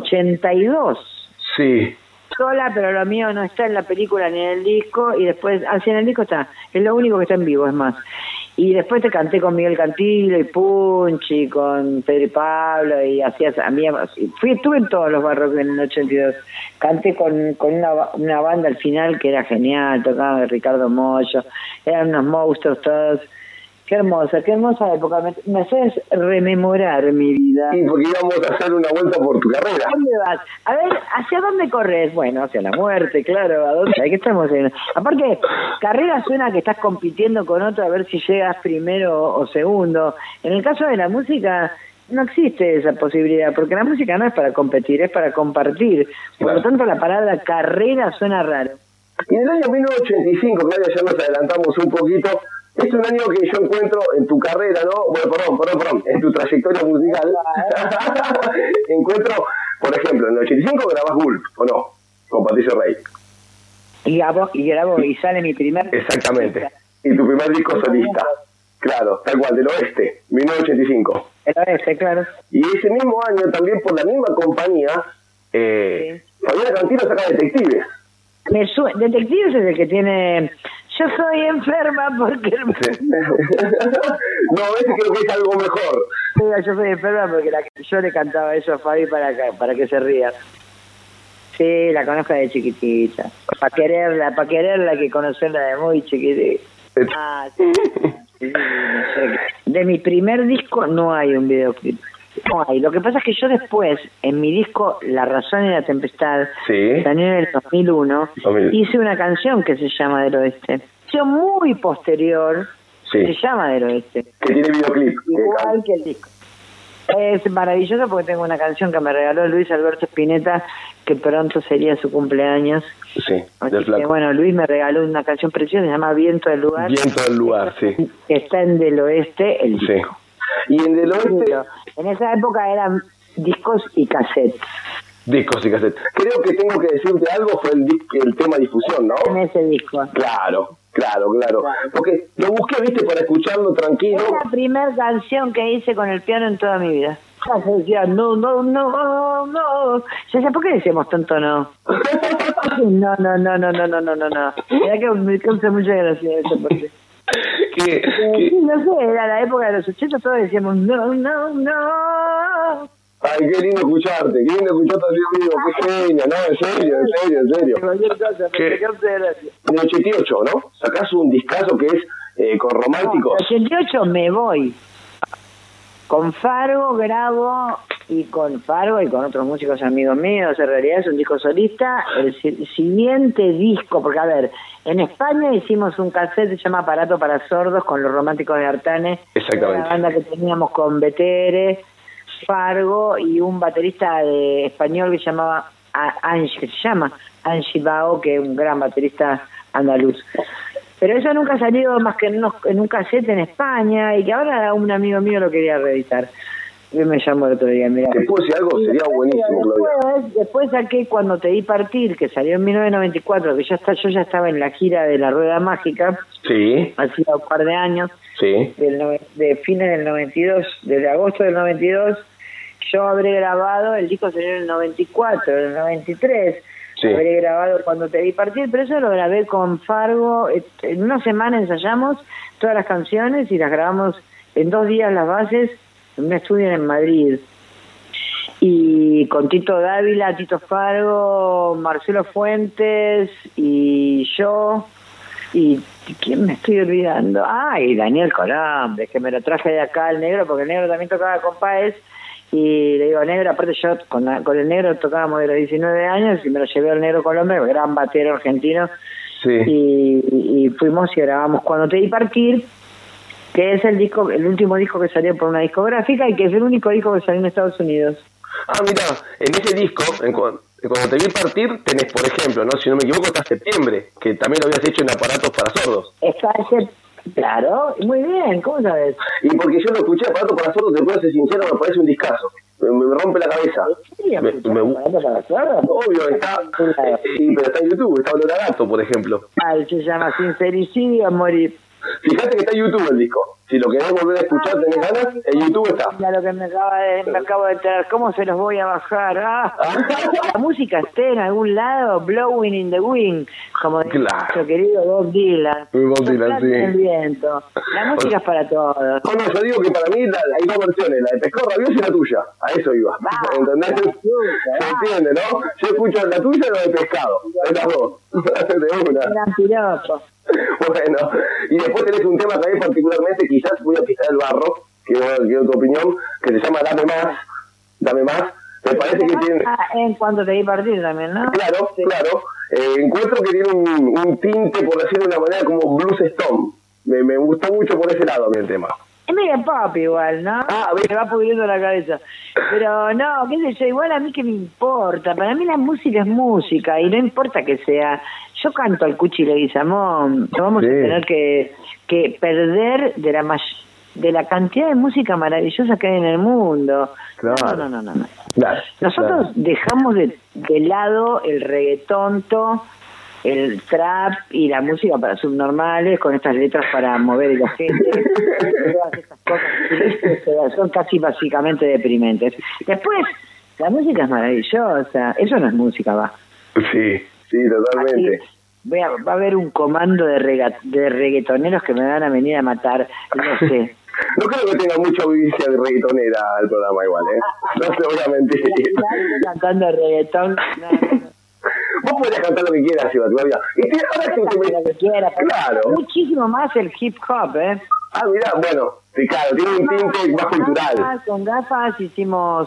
S5: 82.
S2: Sí.
S5: Sola, pero lo mío no está en la película ni en el disco. Y después, así en el disco está. Es lo único que está en vivo, es más. Y después te canté con Miguel Cantilo y Punchi, con Pedro y Pablo, y hacías estuve en todos los Barrocks en el 82. Canté con una banda al final que era genial, tocaba Ricardo Mollo, eran unos monstruos todos. Qué hermosa época. Me haces rememorar mi vida.
S2: Sí, porque íbamos a hacer una vuelta por tu carrera.
S5: ¿Dónde vas? A ver, ¿hacia dónde corres? Bueno, hacia la muerte, claro. ¿A dónde? ¿Qué estamos en? Aparte, carrera suena que estás compitiendo con otro a ver si llegas primero o segundo. En el caso de la música, no existe esa posibilidad, porque la música no es para competir, es para compartir. Por lo tanto, la palabra carrera suena raro.
S2: Y en el año 1985, Claudia, ya nos adelantamos un poquito, es un año que yo encuentro en tu carrera, ¿no? Bueno, perdón, en tu trayectoria musical. Encuentro, por ejemplo, en el 85 grabás Gulp, ¿o no? Con Patricio Rey.
S5: Y grabo y sale mi primer...
S2: Exactamente. Y tu primer disco solista. Claro, tal cual, del Oeste, 1985.
S5: El Oeste, claro.
S2: Y ese mismo año, también por la misma compañía, Fabiana Cantilo saca Detectives.
S5: Detectives es el que tiene... Yo soy enferma porque...
S2: No, ese creo que es algo mejor.
S5: Yo soy enferma porque yo le cantaba eso a Fabi para que se ría. Sí, la conozco de chiquitita. Para quererla hay que conocerla de muy chiquitita. Ah, sí. Sí, no sé. De mi primer disco no hay un videoclip. No hay. Lo que pasa es que yo después, en mi disco La Razón y la Tempestad,
S2: Sí.
S5: también en el 2001, hice una canción que se llama Del Oeste. Muy posterior,
S2: Sí.
S5: se llama Del Oeste.
S2: Que tiene videoclip.
S5: Igual que el disco. Es maravilloso porque tengo una canción que me regaló Luis Alberto Spinetta, que pronto sería su cumpleaños.
S2: Sí,
S5: Así
S2: del
S5: que,
S2: Flaco.
S5: bueno, Luis me regaló una canción preciosa, se llama Viento del Lugar.
S2: Viento del Lugar, sí.
S5: Que está en Del Oeste, el
S2: Sí.
S5: disco.
S2: Y en Del Oeste,
S5: En esa época eran discos y cassettes.
S2: discos y cassettes. Creo que tengo que decirte algo, fue el tema difusión, ¿no?
S5: En ese disco.
S2: Claro. Porque lo busqué, viste, para escucharlo tranquilo.
S5: Es la primera canción que hice con el piano en toda mi vida. Yo decía, no. Yo decía, ¿por qué decíamos tanto no? No. Mirá que me causa mucha gracia eso, porque...
S2: ¿Qué?
S5: Sí, no sé, era la época de los 80, todos decíamos, no.
S2: Ay, qué lindo escucharte, Dios mío, qué genio, no, en serio.
S5: Cualquier cosa,
S2: ¿Qué?
S5: me causa gracia.
S2: En el 88, ¿no? Sacás un discazo que es con románticos.
S5: En el 88 me voy. Con Fargo grabo y con otros músicos amigos míos, en realidad es un disco solista. El siguiente disco, porque a ver, en España hicimos un cassette que se llama Aparato para Sordos con los Románticos de Artanes.
S2: Exactamente.
S5: Una banda que teníamos con Betere, Fargo y un baterista español que se llamaba Angie Bao, que es un gran baterista andaluz. Pero eso nunca ha salido más que en un cassette en España, y que ahora un amigo mío lo quería reeditar. Yo me llamó el otro día, mirá.
S2: Te puedo decir algo, sería buenísimo, Claudia.
S5: Después saqué Cuando te di partir, que salió en 1994, que yo ya estaba en la gira de La Rueda Mágica,
S2: Sí,
S5: hacía un par de años,
S2: sí.
S5: de fines del 92, desde agosto del 92, yo habré grabado, el disco salió en el 94, en el 93,
S2: Sí.
S5: habré grabado Cuando te di partir, pero eso lo grabé con Fargo, en una semana ensayamos todas las canciones y las grabamos en 2 días las bases, en un estudio en Madrid. Y con Tito Dávila, Tito Fargo, Marcelo Fuentes y yo, ¿Y quién me estoy olvidando? Y Daniel Colombe, que me lo traje de acá el negro, porque el negro también tocaba con Páez. Y le digo, negro, aparte yo con el negro tocábamos de los 19 años y me lo llevé al negro Colombe, gran batero argentino.
S2: Sí.
S5: Y fuimos y grabamos Cuando te vi partir, que es el último disco que salió por una discográfica y que es el único disco que salió en Estados Unidos.
S2: Mira, en ese disco, cuando te vi partir, tenés, por ejemplo, ¿no? Si no me equivoco, está Septiembre, que también lo habías hecho en Aparatos para Sordos.
S5: Está claro, muy bien, ¿cómo sabes?
S2: Y porque yo lo escuché, Aparatos para Sordos, te puedo ser sincero, me parece un discazo. Me rompe la cabeza.
S5: Sí, ¿Aparatos para Sordos?
S2: Obvio, está. Pero está en YouTube, está Olor a Gato, por ejemplo.
S5: Se llama Sincericidio a morir.
S2: Fíjate que está en YouTube el disco. Si lo querés volver a escuchar, tenés ganas, en YouTube está.
S5: Ya lo que me acabo de enterar, ¿cómo se los voy a bajar? La música esté en algún lado, blowing in the wind, como dice nuestro querido Bob Dylan.
S2: Bob Dylan, sí.
S5: El viento. La música es para todos.
S2: No, yo digo que para mí hay dos versiones, la de Pescado Rabioso y la tuya. A eso iba. ¿Entendés? Se entiende, ¿no? Yo escucho la tuya y la de Pescado. Es las dos. De una.
S5: Gran piropo.
S2: Bueno, y después tenés un tema también particularmente, quizás voy a pisar el barro, quiero tu opinión, que se llama Dame Más. Me parece que tiene...
S5: en Cuando te vi partir también, ¿no?
S2: Claro, sí. Claro. Encuentro que tiene un tinte, por decirlo de una manera, como blues stone. Me gustó mucho por ese lado a mí el tema.
S5: Es medio pop igual, ¿no? Me va pudriendo la cabeza. Pero no, qué sé yo, igual a mí que me importa. Para mí la música es música y no importa que sea... Yo canto al Cuchi Leguizamón, no vamos a tener que perder de la cantidad de música maravillosa que hay en el mundo.
S2: Claro.
S5: No. Nosotros dejamos de lado el reggaetón, el trap y la música para subnormales con estas letras para mover la gente. Todas estas cosas son casi básicamente deprimentes. Después, la música es maravillosa. Eso no es música, va.
S2: Sí, totalmente.
S5: Va a haber un comando de reggaetoneros que me van a venir a matar, no sé.
S2: No creo que tenga mucha audiencia de reggaetonera el programa igual, ¿eh? No te voy a mentir.
S5: Cantando reggaetón, no.
S2: Vos podrías cantar lo que quieras, Claudia.
S5: Lo que quiera,
S2: claro.
S5: Muchísimo más el hip hop, ¿eh?
S2: Mira, bueno, sí, claro, tiene un tinte más cultural.
S5: Con gafas hicimos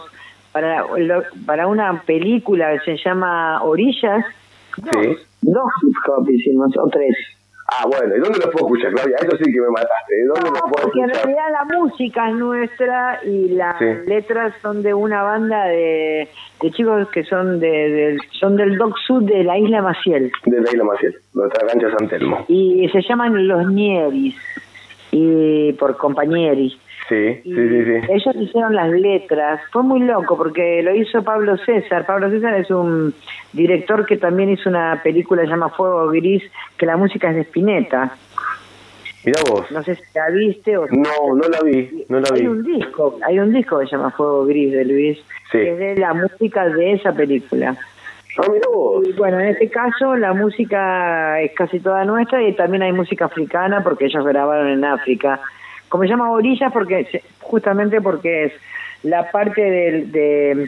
S5: para una película que se llama Orillas.
S2: Sí.
S5: Dos hip hop hicimos, o tres.
S2: Bueno, ¿y dónde los puedo escuchar, Claudia? Eso sí que me mataste. ¿Dónde los puedo
S5: porque
S2: escuchar?
S5: en realidad la música es nuestra y las letras son de una banda de chicos que son son del Dock Sud de la Isla Maciel.
S2: De la Isla Maciel, nuestra cancha San Telmo.
S5: Y se llaman Los Nieris, y por compañeros.
S2: Sí.
S5: Ellos hicieron las letras. Fue muy loco porque lo hizo Pablo César. Pablo César es un director que también hizo una película que se llama Fuego Gris, que la música es de Spinetta.
S2: Mirá vos.
S5: No sé si la viste o...
S2: No la vi.
S5: Hay un disco que se llama Fuego Gris de Luis, que es de la música de esa película.
S2: Mirá vos.
S5: Y bueno, en este caso la música es casi toda nuestra y también hay música africana porque ellos grabaron en África. Como se llama Orillas justamente porque es la parte de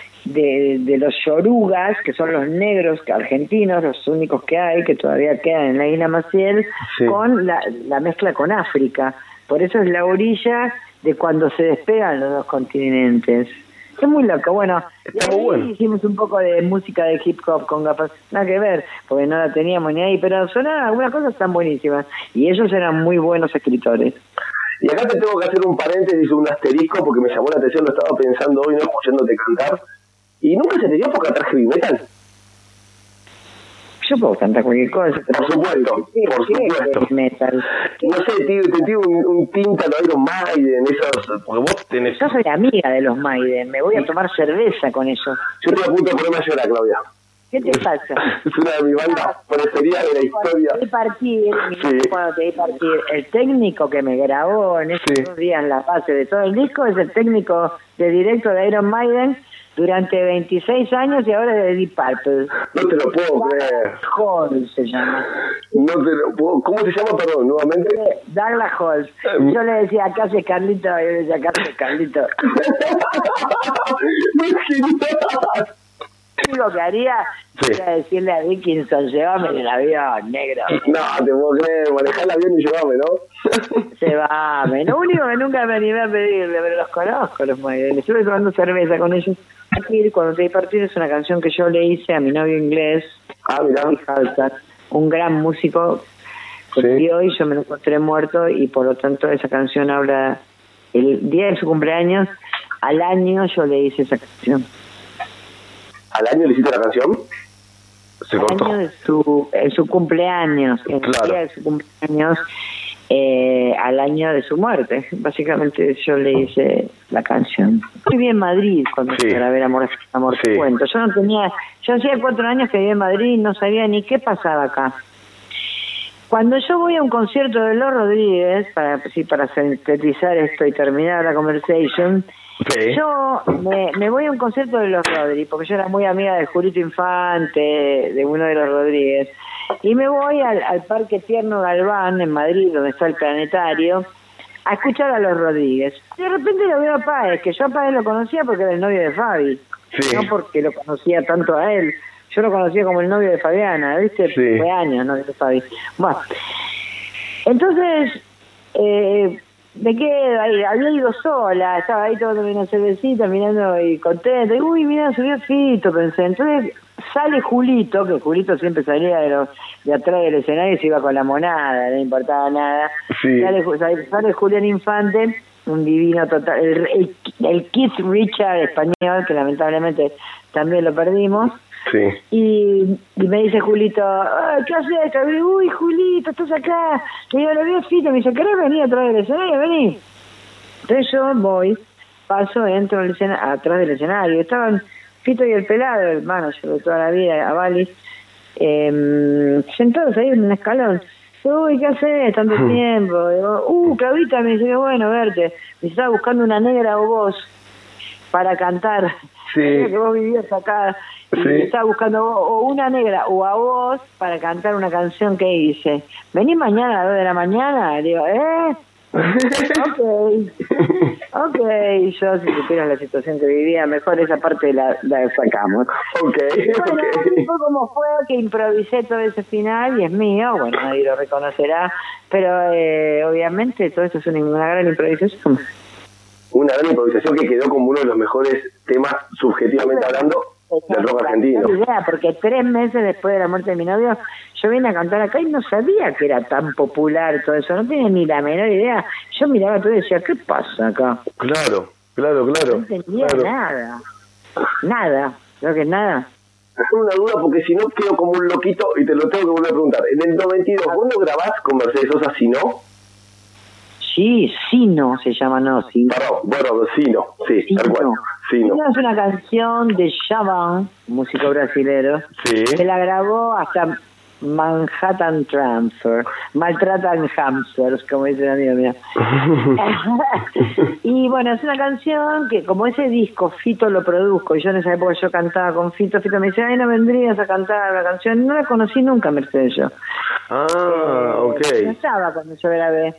S5: los yorugas, que son los negros argentinos, los únicos que hay, que todavía quedan en la Isla Maciel, con la mezcla con África. Por eso es la orilla de cuando se despegan los dos continentes. Es muy loco. Bueno, hicimos un poco de música de hip hop con gafas, nada que ver, porque no la teníamos ni ahí, pero sonaban algunas cosas tan buenísimas. Y ellos eran muy buenos escritores.
S2: Y acá te tengo que hacer un paréntesis, un asterisco, porque me llamó la atención, lo estaba pensando hoy, no escuchándote cantar. ¿Y nunca se te dio por cantar heavy metal?
S5: Yo puedo cantar cualquier cosa.
S2: Por supuesto.
S5: Metal.
S2: No sé, te digo un tinte a los Iron Maiden, esos, porque vos tenés...
S5: Yo soy amiga de los Maiden, me voy a tomar cerveza con ellos.
S2: Yo estoy a punto de ponerme a llorar, Claudia.
S5: ¿Qué te pasa?
S2: Es una de mis bandas preferidas de la historia.
S5: Cuando te vi partir, el técnico que me grabó en esos 2 días la base de todo el disco es el técnico de directo de Iron Maiden durante 26 años y ahora de Deep Purple.
S2: No te lo puedo creer.
S5: Hall se llama.
S2: No te lo puedo... ¿Cómo se llama, perdón, nuevamente?
S5: Douglas Hall. Yo le decía, acá hace Carlito, y yo le decía, acá hace Carlito. único que haría sería decirle a Dickinson, llévame en el avión, negro.
S2: No, te puedo creer, manejar el avión y llevame, ¿no?
S5: Llévame. Lo único que nunca me animé a pedirle, pero los conozco, los Moideles. Estuve tomando cerveza con ellos. Cuando te partir es una canción que yo le hice a mi novio inglés,
S2: mirá.
S5: Un gran músico que murió y yo me lo encontré muerto, y por lo tanto esa canción habla el día de su cumpleaños. Al año yo le hice esa canción.
S2: ¿Al año le hiciste la canción? Se cortó.
S5: Al año de su cumpleaños, el día de su cumpleaños, al año de su muerte. Básicamente yo le hice la canción. Viví en Madrid cuando grabé Amor te cuento. Yo hacía 4 años que vivía en Madrid y no sabía ni qué pasaba acá. Cuando yo voy a un concierto de Los Rodríguez, para sintetizar esto y terminar la conversation, yo me voy a un concierto de Los Rodríguez, porque yo era muy amiga de Julito Infante, de uno de Los Rodríguez, y me voy al Parque Tierno Galván, en Madrid, donde está el planetario, a escuchar a Los Rodríguez. Y de repente lo veo a Páez, que yo a Páez lo conocía porque era el novio de Fabi, no porque lo conocía tanto a él. Yo lo conocía como el novio de Fabiana, ¿viste? Fue años, novio de Fabi. Bueno, entonces me quedo ahí, había ido sola, estaba ahí tomando una cervecita, mirando y contenta. Y uy, mira, subió Fito, pensé. Entonces sale Julito, que Julito siempre salía de atrás del escenario y se iba con la monada, no le importaba nada. Sale Julián Infante, un divino total, el Keith Richard español, que lamentablemente también lo perdimos. Y me dice Julito, ¿qué haces? Uy, Julito, estás acá. Le digo, lo veo Fito. Me dice, ¿querés venir atrás del escenario? Vení. Entonces yo voy, paso, entro atrás del escenario. Estaban Fito y el Pelado, el manager de toda la vida, a Bali, sentados ahí en un escalón. Uy, ¿qué haces? Tanto tiempo. Digo, Claudita, me dice, qué bueno verte. Me estaba buscando una negra o vos para cantar. Que vos vivías acá. Y estaba buscando o una negra o a vos para cantar una canción que hice. ¿Venís mañana a las 2 de la mañana? Digo, Ok, yo si supieras la situación que vivía, mejor esa parte la sacamos. Bueno, fue como fue que improvisé todo ese final y es mío, bueno, nadie lo reconocerá, pero obviamente todo esto es una gran improvisación.
S2: Una gran improvisación que quedó como uno de los mejores temas, subjetivamente hablando, del rock argentino.
S5: Porque 3 meses después de la muerte de mi novio, yo vine a cantar acá y no sabía que era tan popular todo eso, no tenía ni la menor idea. Yo miraba todo y decía, ¿qué pasa acá?
S2: Claro.
S5: No entendía nada, creo que nada.
S2: Tengo una duda porque si no quedo como un loquito y te lo tengo que volver a preguntar. En el 92, ¿cuándo grabás con Mercedes Sosa Sino?
S5: Sí, Sino se llama, no, sí.
S2: Sino, sí, tal cual. Sino
S5: es una canción de Shaban, músico brasilero, que la grabó hasta Manhattan Transfer, maltratan hamsters, como dice un amigo mío. Y bueno, es una canción que como ese disco Fito lo produjo, y yo en esa época yo cantaba con Fito me dice, ay, no vendrías a cantar la canción. No la conocí nunca, Mercedes, yo. No estaba cuando yo grabé.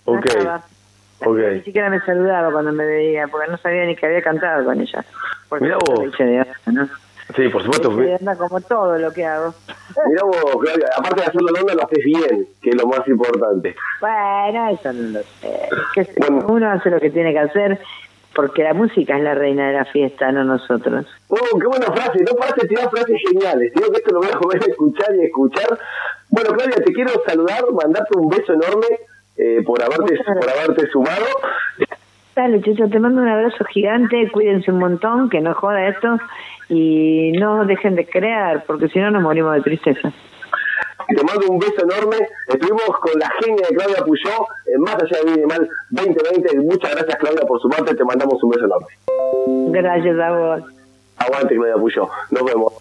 S5: Ni siquiera me saludaba cuando me veía, porque no sabía ni que había cantado con ella.
S2: Mirá vos.
S5: ¿No?
S2: Sí, por supuesto.
S5: Anda como todo lo que hago.
S2: Mirá vos, Claudia, aparte de hacerlo en onda, lo haces bien, que es lo más importante.
S5: Bueno, eso no lo sé. Uno hace lo que tiene que hacer, porque la música es la reina de la fiesta, no nosotros.
S2: Qué buena frase, no paraste de tirar frases geniales. Digo que esto lo voy a volver a escuchar y escuchar. Bueno, Claudia, te quiero saludar, mandarte un beso enorme. Por haberte sumado.
S5: Dale, Chucho, te mando un abrazo gigante, cuídense un montón, que no joda esto, y no dejen de crear, porque si no nos morimos de tristeza.
S2: Te mando un beso enorme. Estuvimos con la genia de Claudia Puyó, Más allá de Bien y Mal 2020. Muchas gracias, Claudia, por sumarte, te mandamos un beso enorme.
S5: Gracias a vos.
S2: Aguante, Claudia Puyó, nos vemos.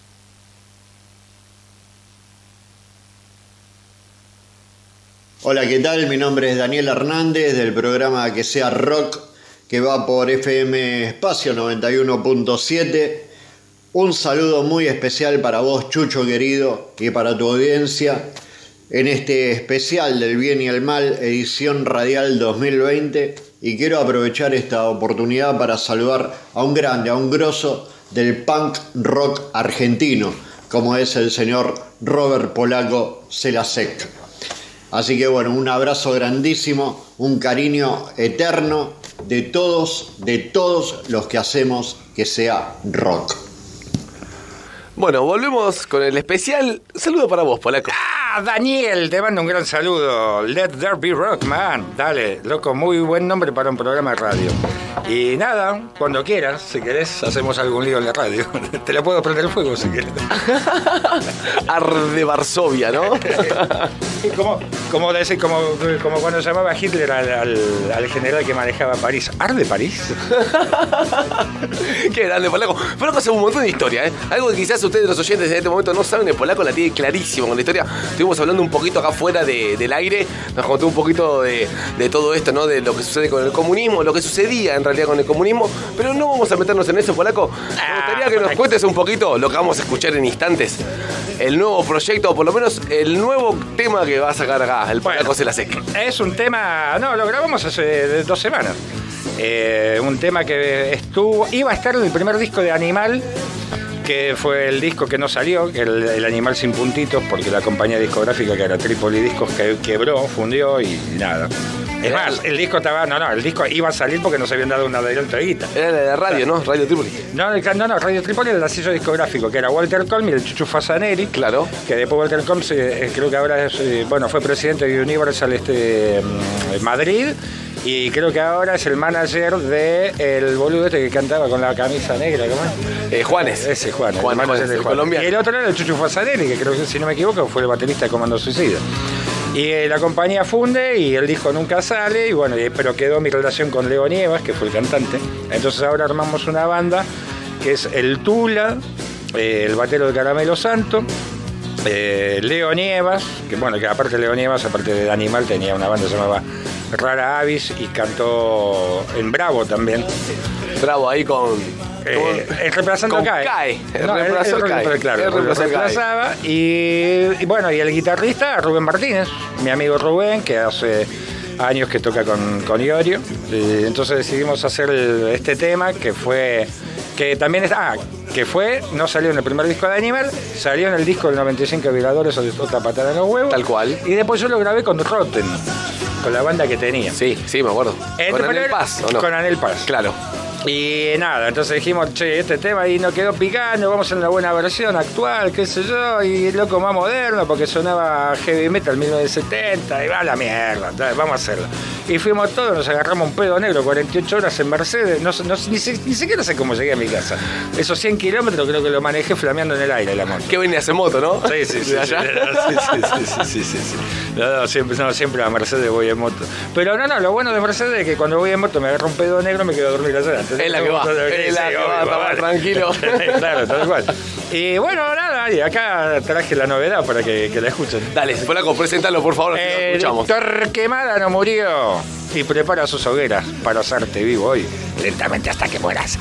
S6: Hola, ¿qué tal? Mi nombre es Daniel Hernández del programa Que Sea Rock, que va por FM Espacio 91.7. Un saludo muy especial para vos, Chucho querido, y para tu audiencia en este especial del Bien y el Mal, edición radial 2020. Y quiero aprovechar esta oportunidad para saludar a un grande, a un grosso del punk rock argentino, como es el señor Robert Polaco Selasek. Así que bueno, un abrazo grandísimo, un cariño eterno de todos los que hacemos que sea rock.
S2: Bueno, volvemos con el especial. Saludo para vos, Polaco.
S3: Daniel, te mando un gran saludo. Let there be rock, man. Dale, loco, muy buen nombre para un programa de radio. Y nada, cuando quieras, si querés, hacemos algún lío en la radio. Te la puedo prender fuego si querés.
S2: Arde Varsovia, ¿no?
S3: Como cuando llamaba Hitler al general que manejaba París. ¿Arde París?
S2: Qué grande, Polaco. Polaco hace un montón de historia, ¿eh? Algo que quizás ustedes, los oyentes de este momento, no saben. El Polaco la tiene clarísimo con la historia. Estuvimos hablando un poquito acá fuera del aire. Nos contó un poquito de todo esto, ¿no? De lo que sucede con el comunismo, lo que sucedía en realidad con el comunismo. Pero no vamos a meternos en eso, Polaco. Me gustaría que nos cuentes un poquito lo que vamos a escuchar en instantes. El nuevo proyecto, o por lo menos el nuevo tema que va a sacar acá, el Polaco Selasek.
S3: Es un tema, no, lo grabamos hace 2 semanas. Un tema que iba a estar en el primer disco de Animal, que fue el disco que no salió, que el Animal sin puntitos, porque la compañía discográfica, que era Trípoli Discos, quebró, fundió y nada. Es más, el disco iba a salir porque nos habían dado una adelanto de guita.
S2: Era la de radio, ¿no? Radio Trípoli.
S3: No, Radio Trípoli era el sello discográfico, que era Walter Colm y el Chuchu Fasanelli.
S2: Claro.
S3: Que después Walter Colm, creo que ahora fue presidente de Universal Madrid. Y creo que ahora es el manager del boludo que cantaba con la camisa negra, ¿cómo es?
S2: Juanes.
S3: Ese Juan,
S2: el
S3: manager de Colombiano. Y el otro era el Chuchu Fasanelli, que creo que, si no me equivoco, fue el baterista de Comando Suicida. Y la compañía funde y el disco nunca sale, y bueno, pero quedó mi relación con Leo Nievas, que fue el cantante. Entonces ahora armamos una banda que es el Tula, el batero de Caramelo Santo, Leo Nievas, que aparte de Leo Nievas, aparte de Animal, tenía una banda que se llamaba Rara Avis y cantó en Bravo también.
S2: Bravo ahí con...
S3: reemplazando
S2: con
S3: Cae.
S2: Él
S3: reemplazaba. Y bueno, y el guitarrista Rubén Martínez, mi amigo Rubén, que hace años que toca con Iorio. Entonces decidimos hacer este tema no salió en el primer disco de Animal, salió en el disco del 95 Violadores o de Otra Patada en los Huevos.
S2: Tal cual.
S3: Y después yo lo grabé con Rotten, con la banda que tenía.
S2: Sí, me acuerdo.
S3: ¿Con Anel Paz o no? Con Anel Paz.
S2: Claro.
S3: Y nada, entonces dijimos, che, este tema ahí no quedó picando, vamos a hacer una buena versión actual, qué sé yo, y loco más moderno, porque sonaba heavy metal 1970, y va a la mierda, entonces, vamos a hacerlo. Y fuimos todos, nos agarramos un pedo negro, 48 horas en Mercedes, ni siquiera sé cómo llegué a mi casa. Esos 100 kilómetros creo que lo manejé flameando en el aire la moto.
S2: ¿Qué venías en moto, no?
S3: Sí. Sí. No, siempre a Mercedes voy en moto. Pero no, lo bueno de Mercedes es que cuando voy en moto me agarro un pedo negro y me quedo a dormir allá.
S2: Es la que va, está tranquilo.
S3: Claro, tal cual. Y bueno, nada, y acá traje la novedad para que la escuchen.
S2: Dale, Polaco, presentalo, por favor, así lo escuchamos.
S3: Torquemada no murió y prepara sus hogueras para hacerte vivo hoy, lentamente hasta que mueras.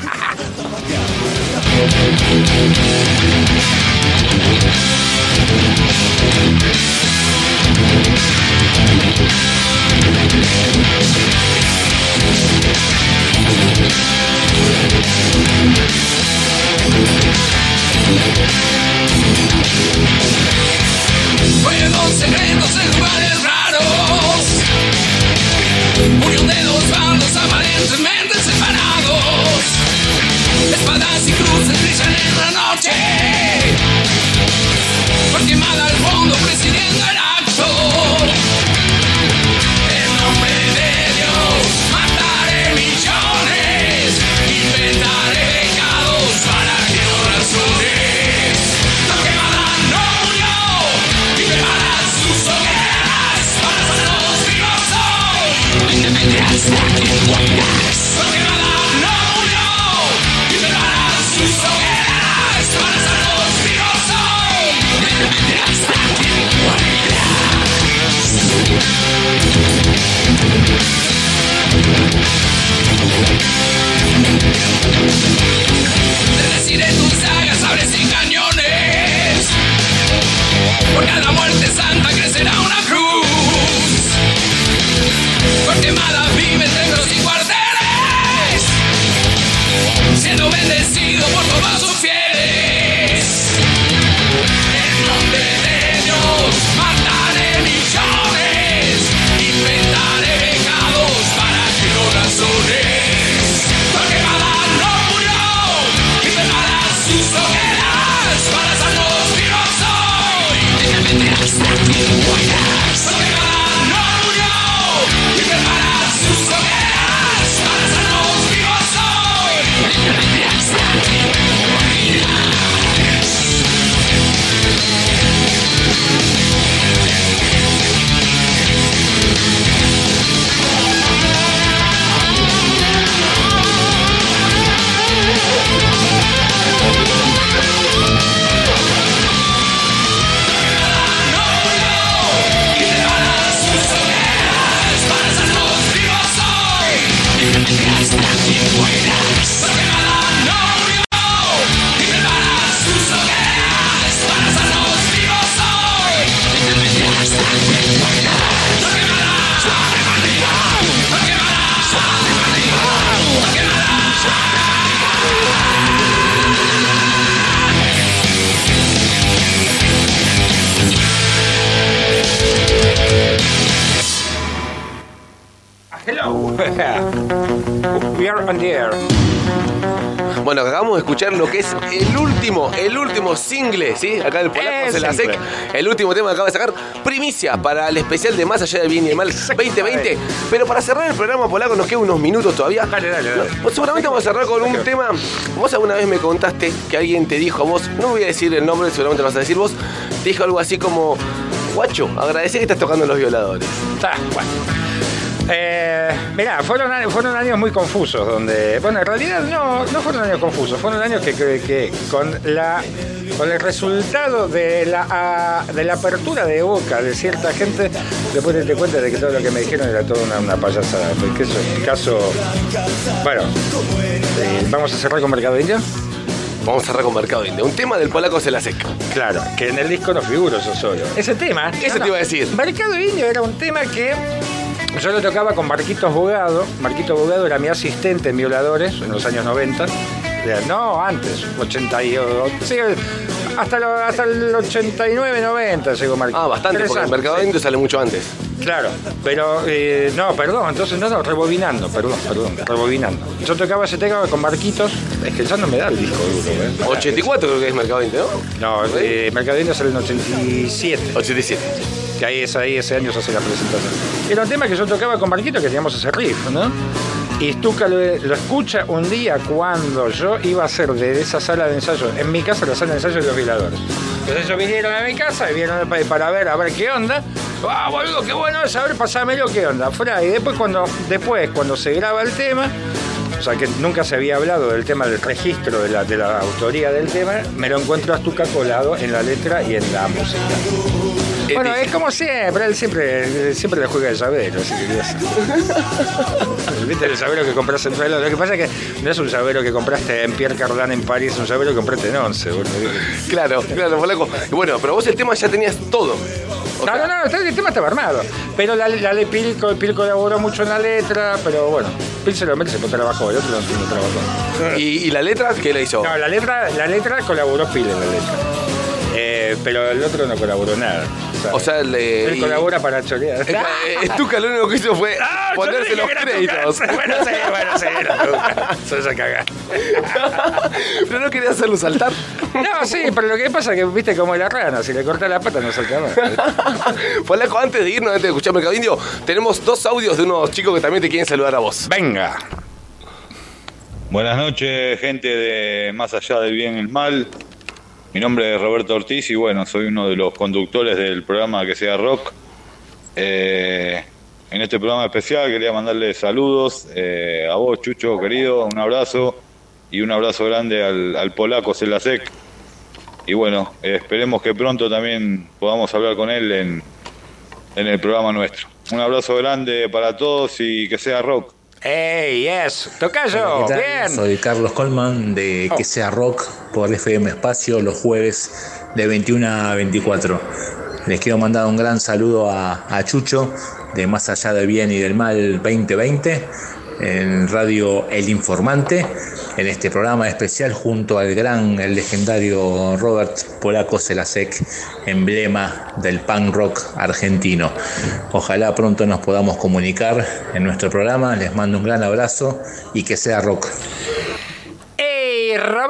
S7: Fuegos secretos en lugares raros. Unión de dos bandos aparentemente separados. Espadas y cruces brillan en la noche. Torquemada al fondo presidiendo el acto. En nombre de Dios mataré millones. Inventaré pecados para que no razones. Torquemada no murió y prepara sus hogueras para hacernos vivos hoy. Lentamente hasta que mueras. Torquemada no murió y prepara sus hogueras para hacernos
S3: We are on the air.
S2: Bueno, acabamos de escuchar lo que es el último single, ¿sí? Acá el Polaco Celasek, el último tema que acaba de sacar, primicia para el especial de Más Allá del Bien y el Mal 2020. Pero para cerrar el programa, Polaco, nos quedan unos minutos todavía.
S3: Dale.
S2: Pues seguramente vamos a cerrar con un tema. Vos alguna vez me contaste que alguien te dijo a vos, no voy a decir el nombre, seguramente lo vas a decir vos, te dijo algo así como: guacho, agradecé que estás tocando Los Violadores.
S3: Bueno. Mirá, fueron años muy confusos donde, bueno, en realidad no fueron años confusos, fueron años que con el resultado de la apertura de boca de cierta gente, después te cuenta de que todo lo que me dijeron era toda una payasada, porque eso es el caso. Bueno, vamos a cerrar con Mercado Indio.
S2: Vamos a cerrar con Mercado Indio, un tema del Polaco Celasek.
S3: Claro, que en el disco no figuro yo solo. Ese tema,
S2: te iba a decir.
S3: Mercado Indio era un tema que yo lo tocaba con Marquitos Bogado. Marquito Bogado era mi asistente en Violadores en los años 90. No, antes, 88. Sí, hasta el 89, 90 llegó Marquitos.
S2: Bastante, porque el Mercado Indio sale mucho antes.
S3: Claro, pero rebobinando. Yo tocaba ese tema con Marquitos, es que ya no me da el disco duro,
S2: 84 creo que es Mercado Indio, ¿no?
S3: No, Mercado Indio sale en 87.
S2: 87.
S3: Que ahí ese año se hace la presentación. Era un tema que yo tocaba con Marquitos, que teníamos ese riff, ¿no? Y Stuka lo escucha un día cuando yo iba a hacer de esa sala de ensayo, en mi casa, la sala de ensayo de Los Violadores. Entonces ellos vinieron a mi casa y vieron para ver qué onda. Boludo, qué bueno es, a ver, pasámelo, qué onda. Y después cuando se graba el tema, o sea que nunca se había hablado del tema del registro de la autoría del tema, me lo encuentro a Stuka colado en la letra y en la música. Bueno, es como siempre, él siempre le juega el llavero, así que ¿viste el llavero que compraste en Lo que pasa es que no es un llavero que compraste en Pierre Cardin en París, es un llavero que compraste en Once, boludo.
S2: Claro, Polaco. Y bueno, pero vos el tema ya tenías todo.
S3: No, el tema estaba armado. Pero la de Pil colaboró mucho en la letra, pero bueno, Pil se trabajó, el otro no trabajó.
S2: ¿Y la letra qué la hizo?
S3: No, la letra colaboró Pil en la letra. Pero el otro no colaboró nada.
S2: O sea,
S3: él colabora para chorear.
S2: Stuka lo único que hizo fue ponerse los créditos.
S3: Bueno, sí, era Stuka. Soy esa cagada.
S2: Pero no quería hacerlo saltar.
S3: No, sí, pero lo que pasa es que, viste, como la rana, si le corta la pata no salta más.
S2: Polaco, antes de irnos, antes de escuchar Mercado Indio, tenemos 2 audios de unos chicos que también te quieren saludar a vos.
S3: Venga.
S8: Buenas noches, gente de Más Allá del Bien y el Mal. Mi nombre es Roberto Ortiz y bueno, soy uno de los conductores del programa Que Sea Rock. En este programa especial quería mandarle saludos a vos, Chucho, querido, un abrazo y un abrazo grande al Polaco Celasek. Y bueno, esperemos que pronto también podamos hablar con él en el programa nuestro. Un abrazo grande para todos y Que Sea Rock.
S3: ¡Hey, yes! ¡Tocayo! ¡Bien!
S9: Soy Carlos Colman de Que Sea Rock por FM Espacio los jueves de 21 a 24. Les quiero mandar un gran saludo a Chucho de Más Allá del Bien y del Mal 2020 en Radio El Informante, en este programa especial junto al el legendario Robert Polaco Celasek, emblema del punk rock argentino. Ojalá pronto nos podamos comunicar en nuestro programa. Les mando un gran abrazo y que sea rock.
S3: ¡Hey, Robert!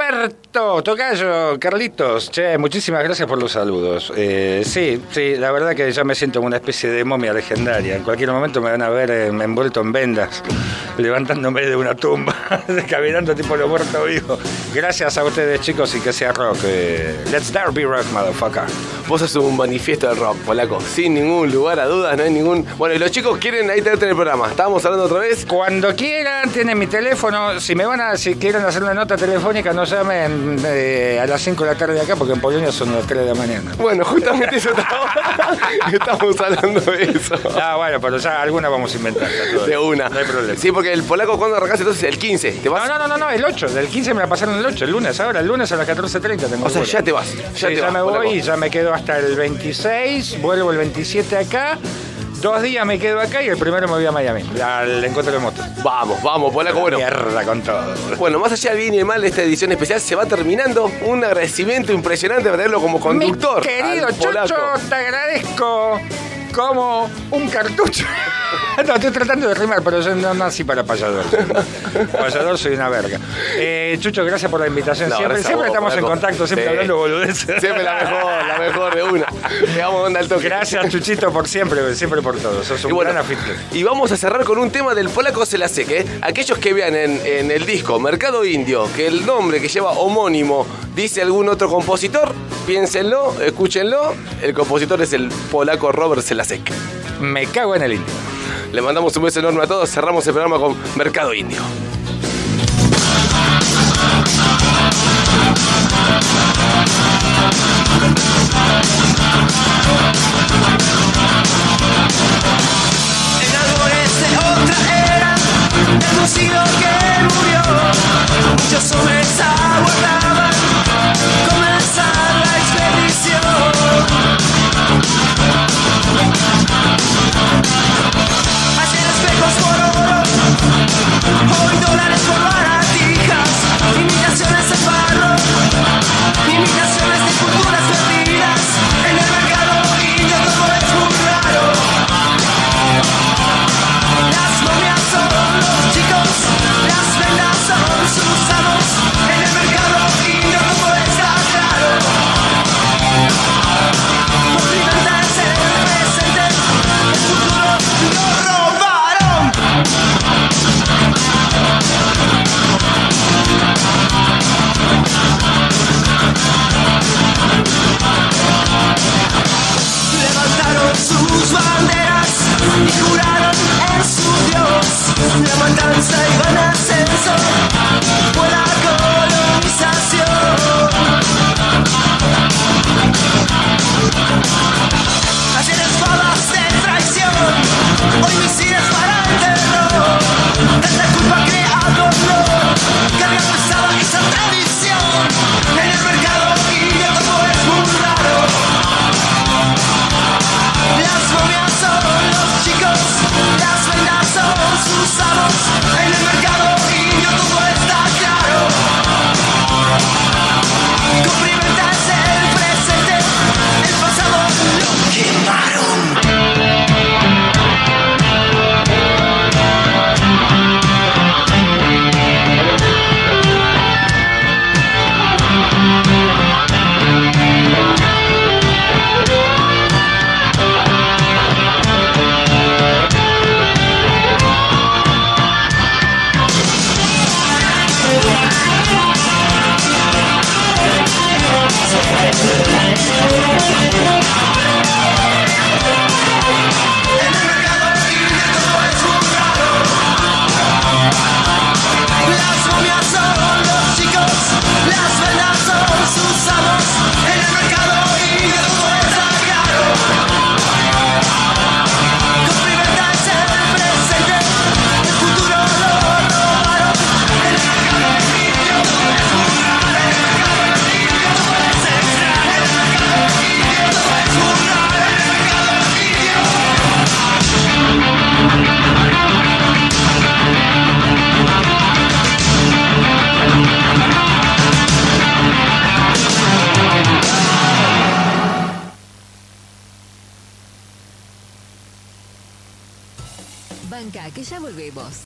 S3: Carlito, tocayo, Carlitos. Che, muchísimas gracias por los saludos. Sí, la verdad que ya me siento como una especie de momia legendaria. En cualquier momento me van a ver envuelto en vendas, levantándome de una tumba, caminando tipo lo muerto vivo. Gracias a ustedes, chicos, y que sea rock. Let's there be rock, motherfucker.
S2: Vos sos un manifiesto del rock, polaco. Sin ningún lugar a dudas, no hay ningún... Bueno, y los chicos quieren ahí tenerte en el programa. ¿Estábamos hablando otra vez?
S3: Cuando quieran, tienen mi teléfono. Si quieren hacer una nota telefónica, no llamen a las 5 de la tarde acá, porque en Polonia son las 3 de la mañana.
S2: Bueno, justamente eso estamos hablando de eso.
S3: Ah, bueno, pero ya alguna vamos a inventar.
S2: De una.
S3: No hay problema.
S2: Sí, porque el polaco, ¿cuándo arrancás entonces? El 15. ¿Te vas?
S3: No, el 8. Del 15 me la pasaron el 8, el lunes. Ahora, el lunes a las 14:30 tengo.
S2: O sea, ya te vas.
S3: Ya me voy, polaco. Y ya me quedo hasta el 26. Vuelvo el 27 acá. 2 días me quedo acá y el primero me voy a Miami, al encuentro de motos.
S2: Vamos, polaco, bueno.
S3: Mierda con todo.
S2: Bueno, más allá del bien y el mal de esta edición especial, se va terminando. Un agradecimiento impresionante para tenerlo como conductor.
S3: Mi querido Chucho, te agradezco como un cartucho. No, estoy tratando de rimar, pero yo no nací para payador. Payador soy una verga. Chucho, gracias por la invitación.
S2: No,
S3: siempre estamos en contacto, siempre hablando boludeces.
S2: Siempre la mejor de una. Le damos onda al toque.
S3: Gracias, Chuchito, por siempre por todo. Sos un gran anfitrión.
S2: Y vamos a cerrar con un tema del polaco Selasek. Aquellos que vean en el disco Mercado Indio que el nombre que lleva homónimo dice algún otro compositor, piénsenlo, escúchenlo. El compositor es el polaco Robert Selasek.
S3: Me cago en el indio.
S2: Le mandamos un beso enorme a todos. Cerramos el programa con Mercado Indio.
S7: En árboles de otra era, en un siglo que murió, muchos hombres aguardaban comenzar la expedición. Ayer espejos por oro, hoy dólares por baratijas, imitaciones de barro, imitaciones de culturas perdidas. En el mercado indio todo es muy raro. Las momias son los chicos, las vendas son sus amos. En el mercado indio todo está claro. Por libertad es el presente, el futuro lo robaron. Levantaron sus banderas y juraron en su Dios. La matanza iba en ascenso, fue la colonización. Ayer espadas de traición, hoy misiles para el terror. Tanta culpa crea dolor, carga pesada esa tradición. En el mercado indio todo es muy raro. Las momias son los chicos, las vendas son sus amos. En el mercado indio todo está claro. Cumplimenta es el presente, el pasado lo quemaron. Las momias son los chicos, las vendas son sus amos. En el mercado indio todo está claro. Cumplimenta es el presente, el futuro lo robaron. En el mercado indio todo es muy raro. En el mercado indio todo es extraño. En el mercado indio todo es muy raro. En el mercado indio.
S10: Banca, que ya volvemos.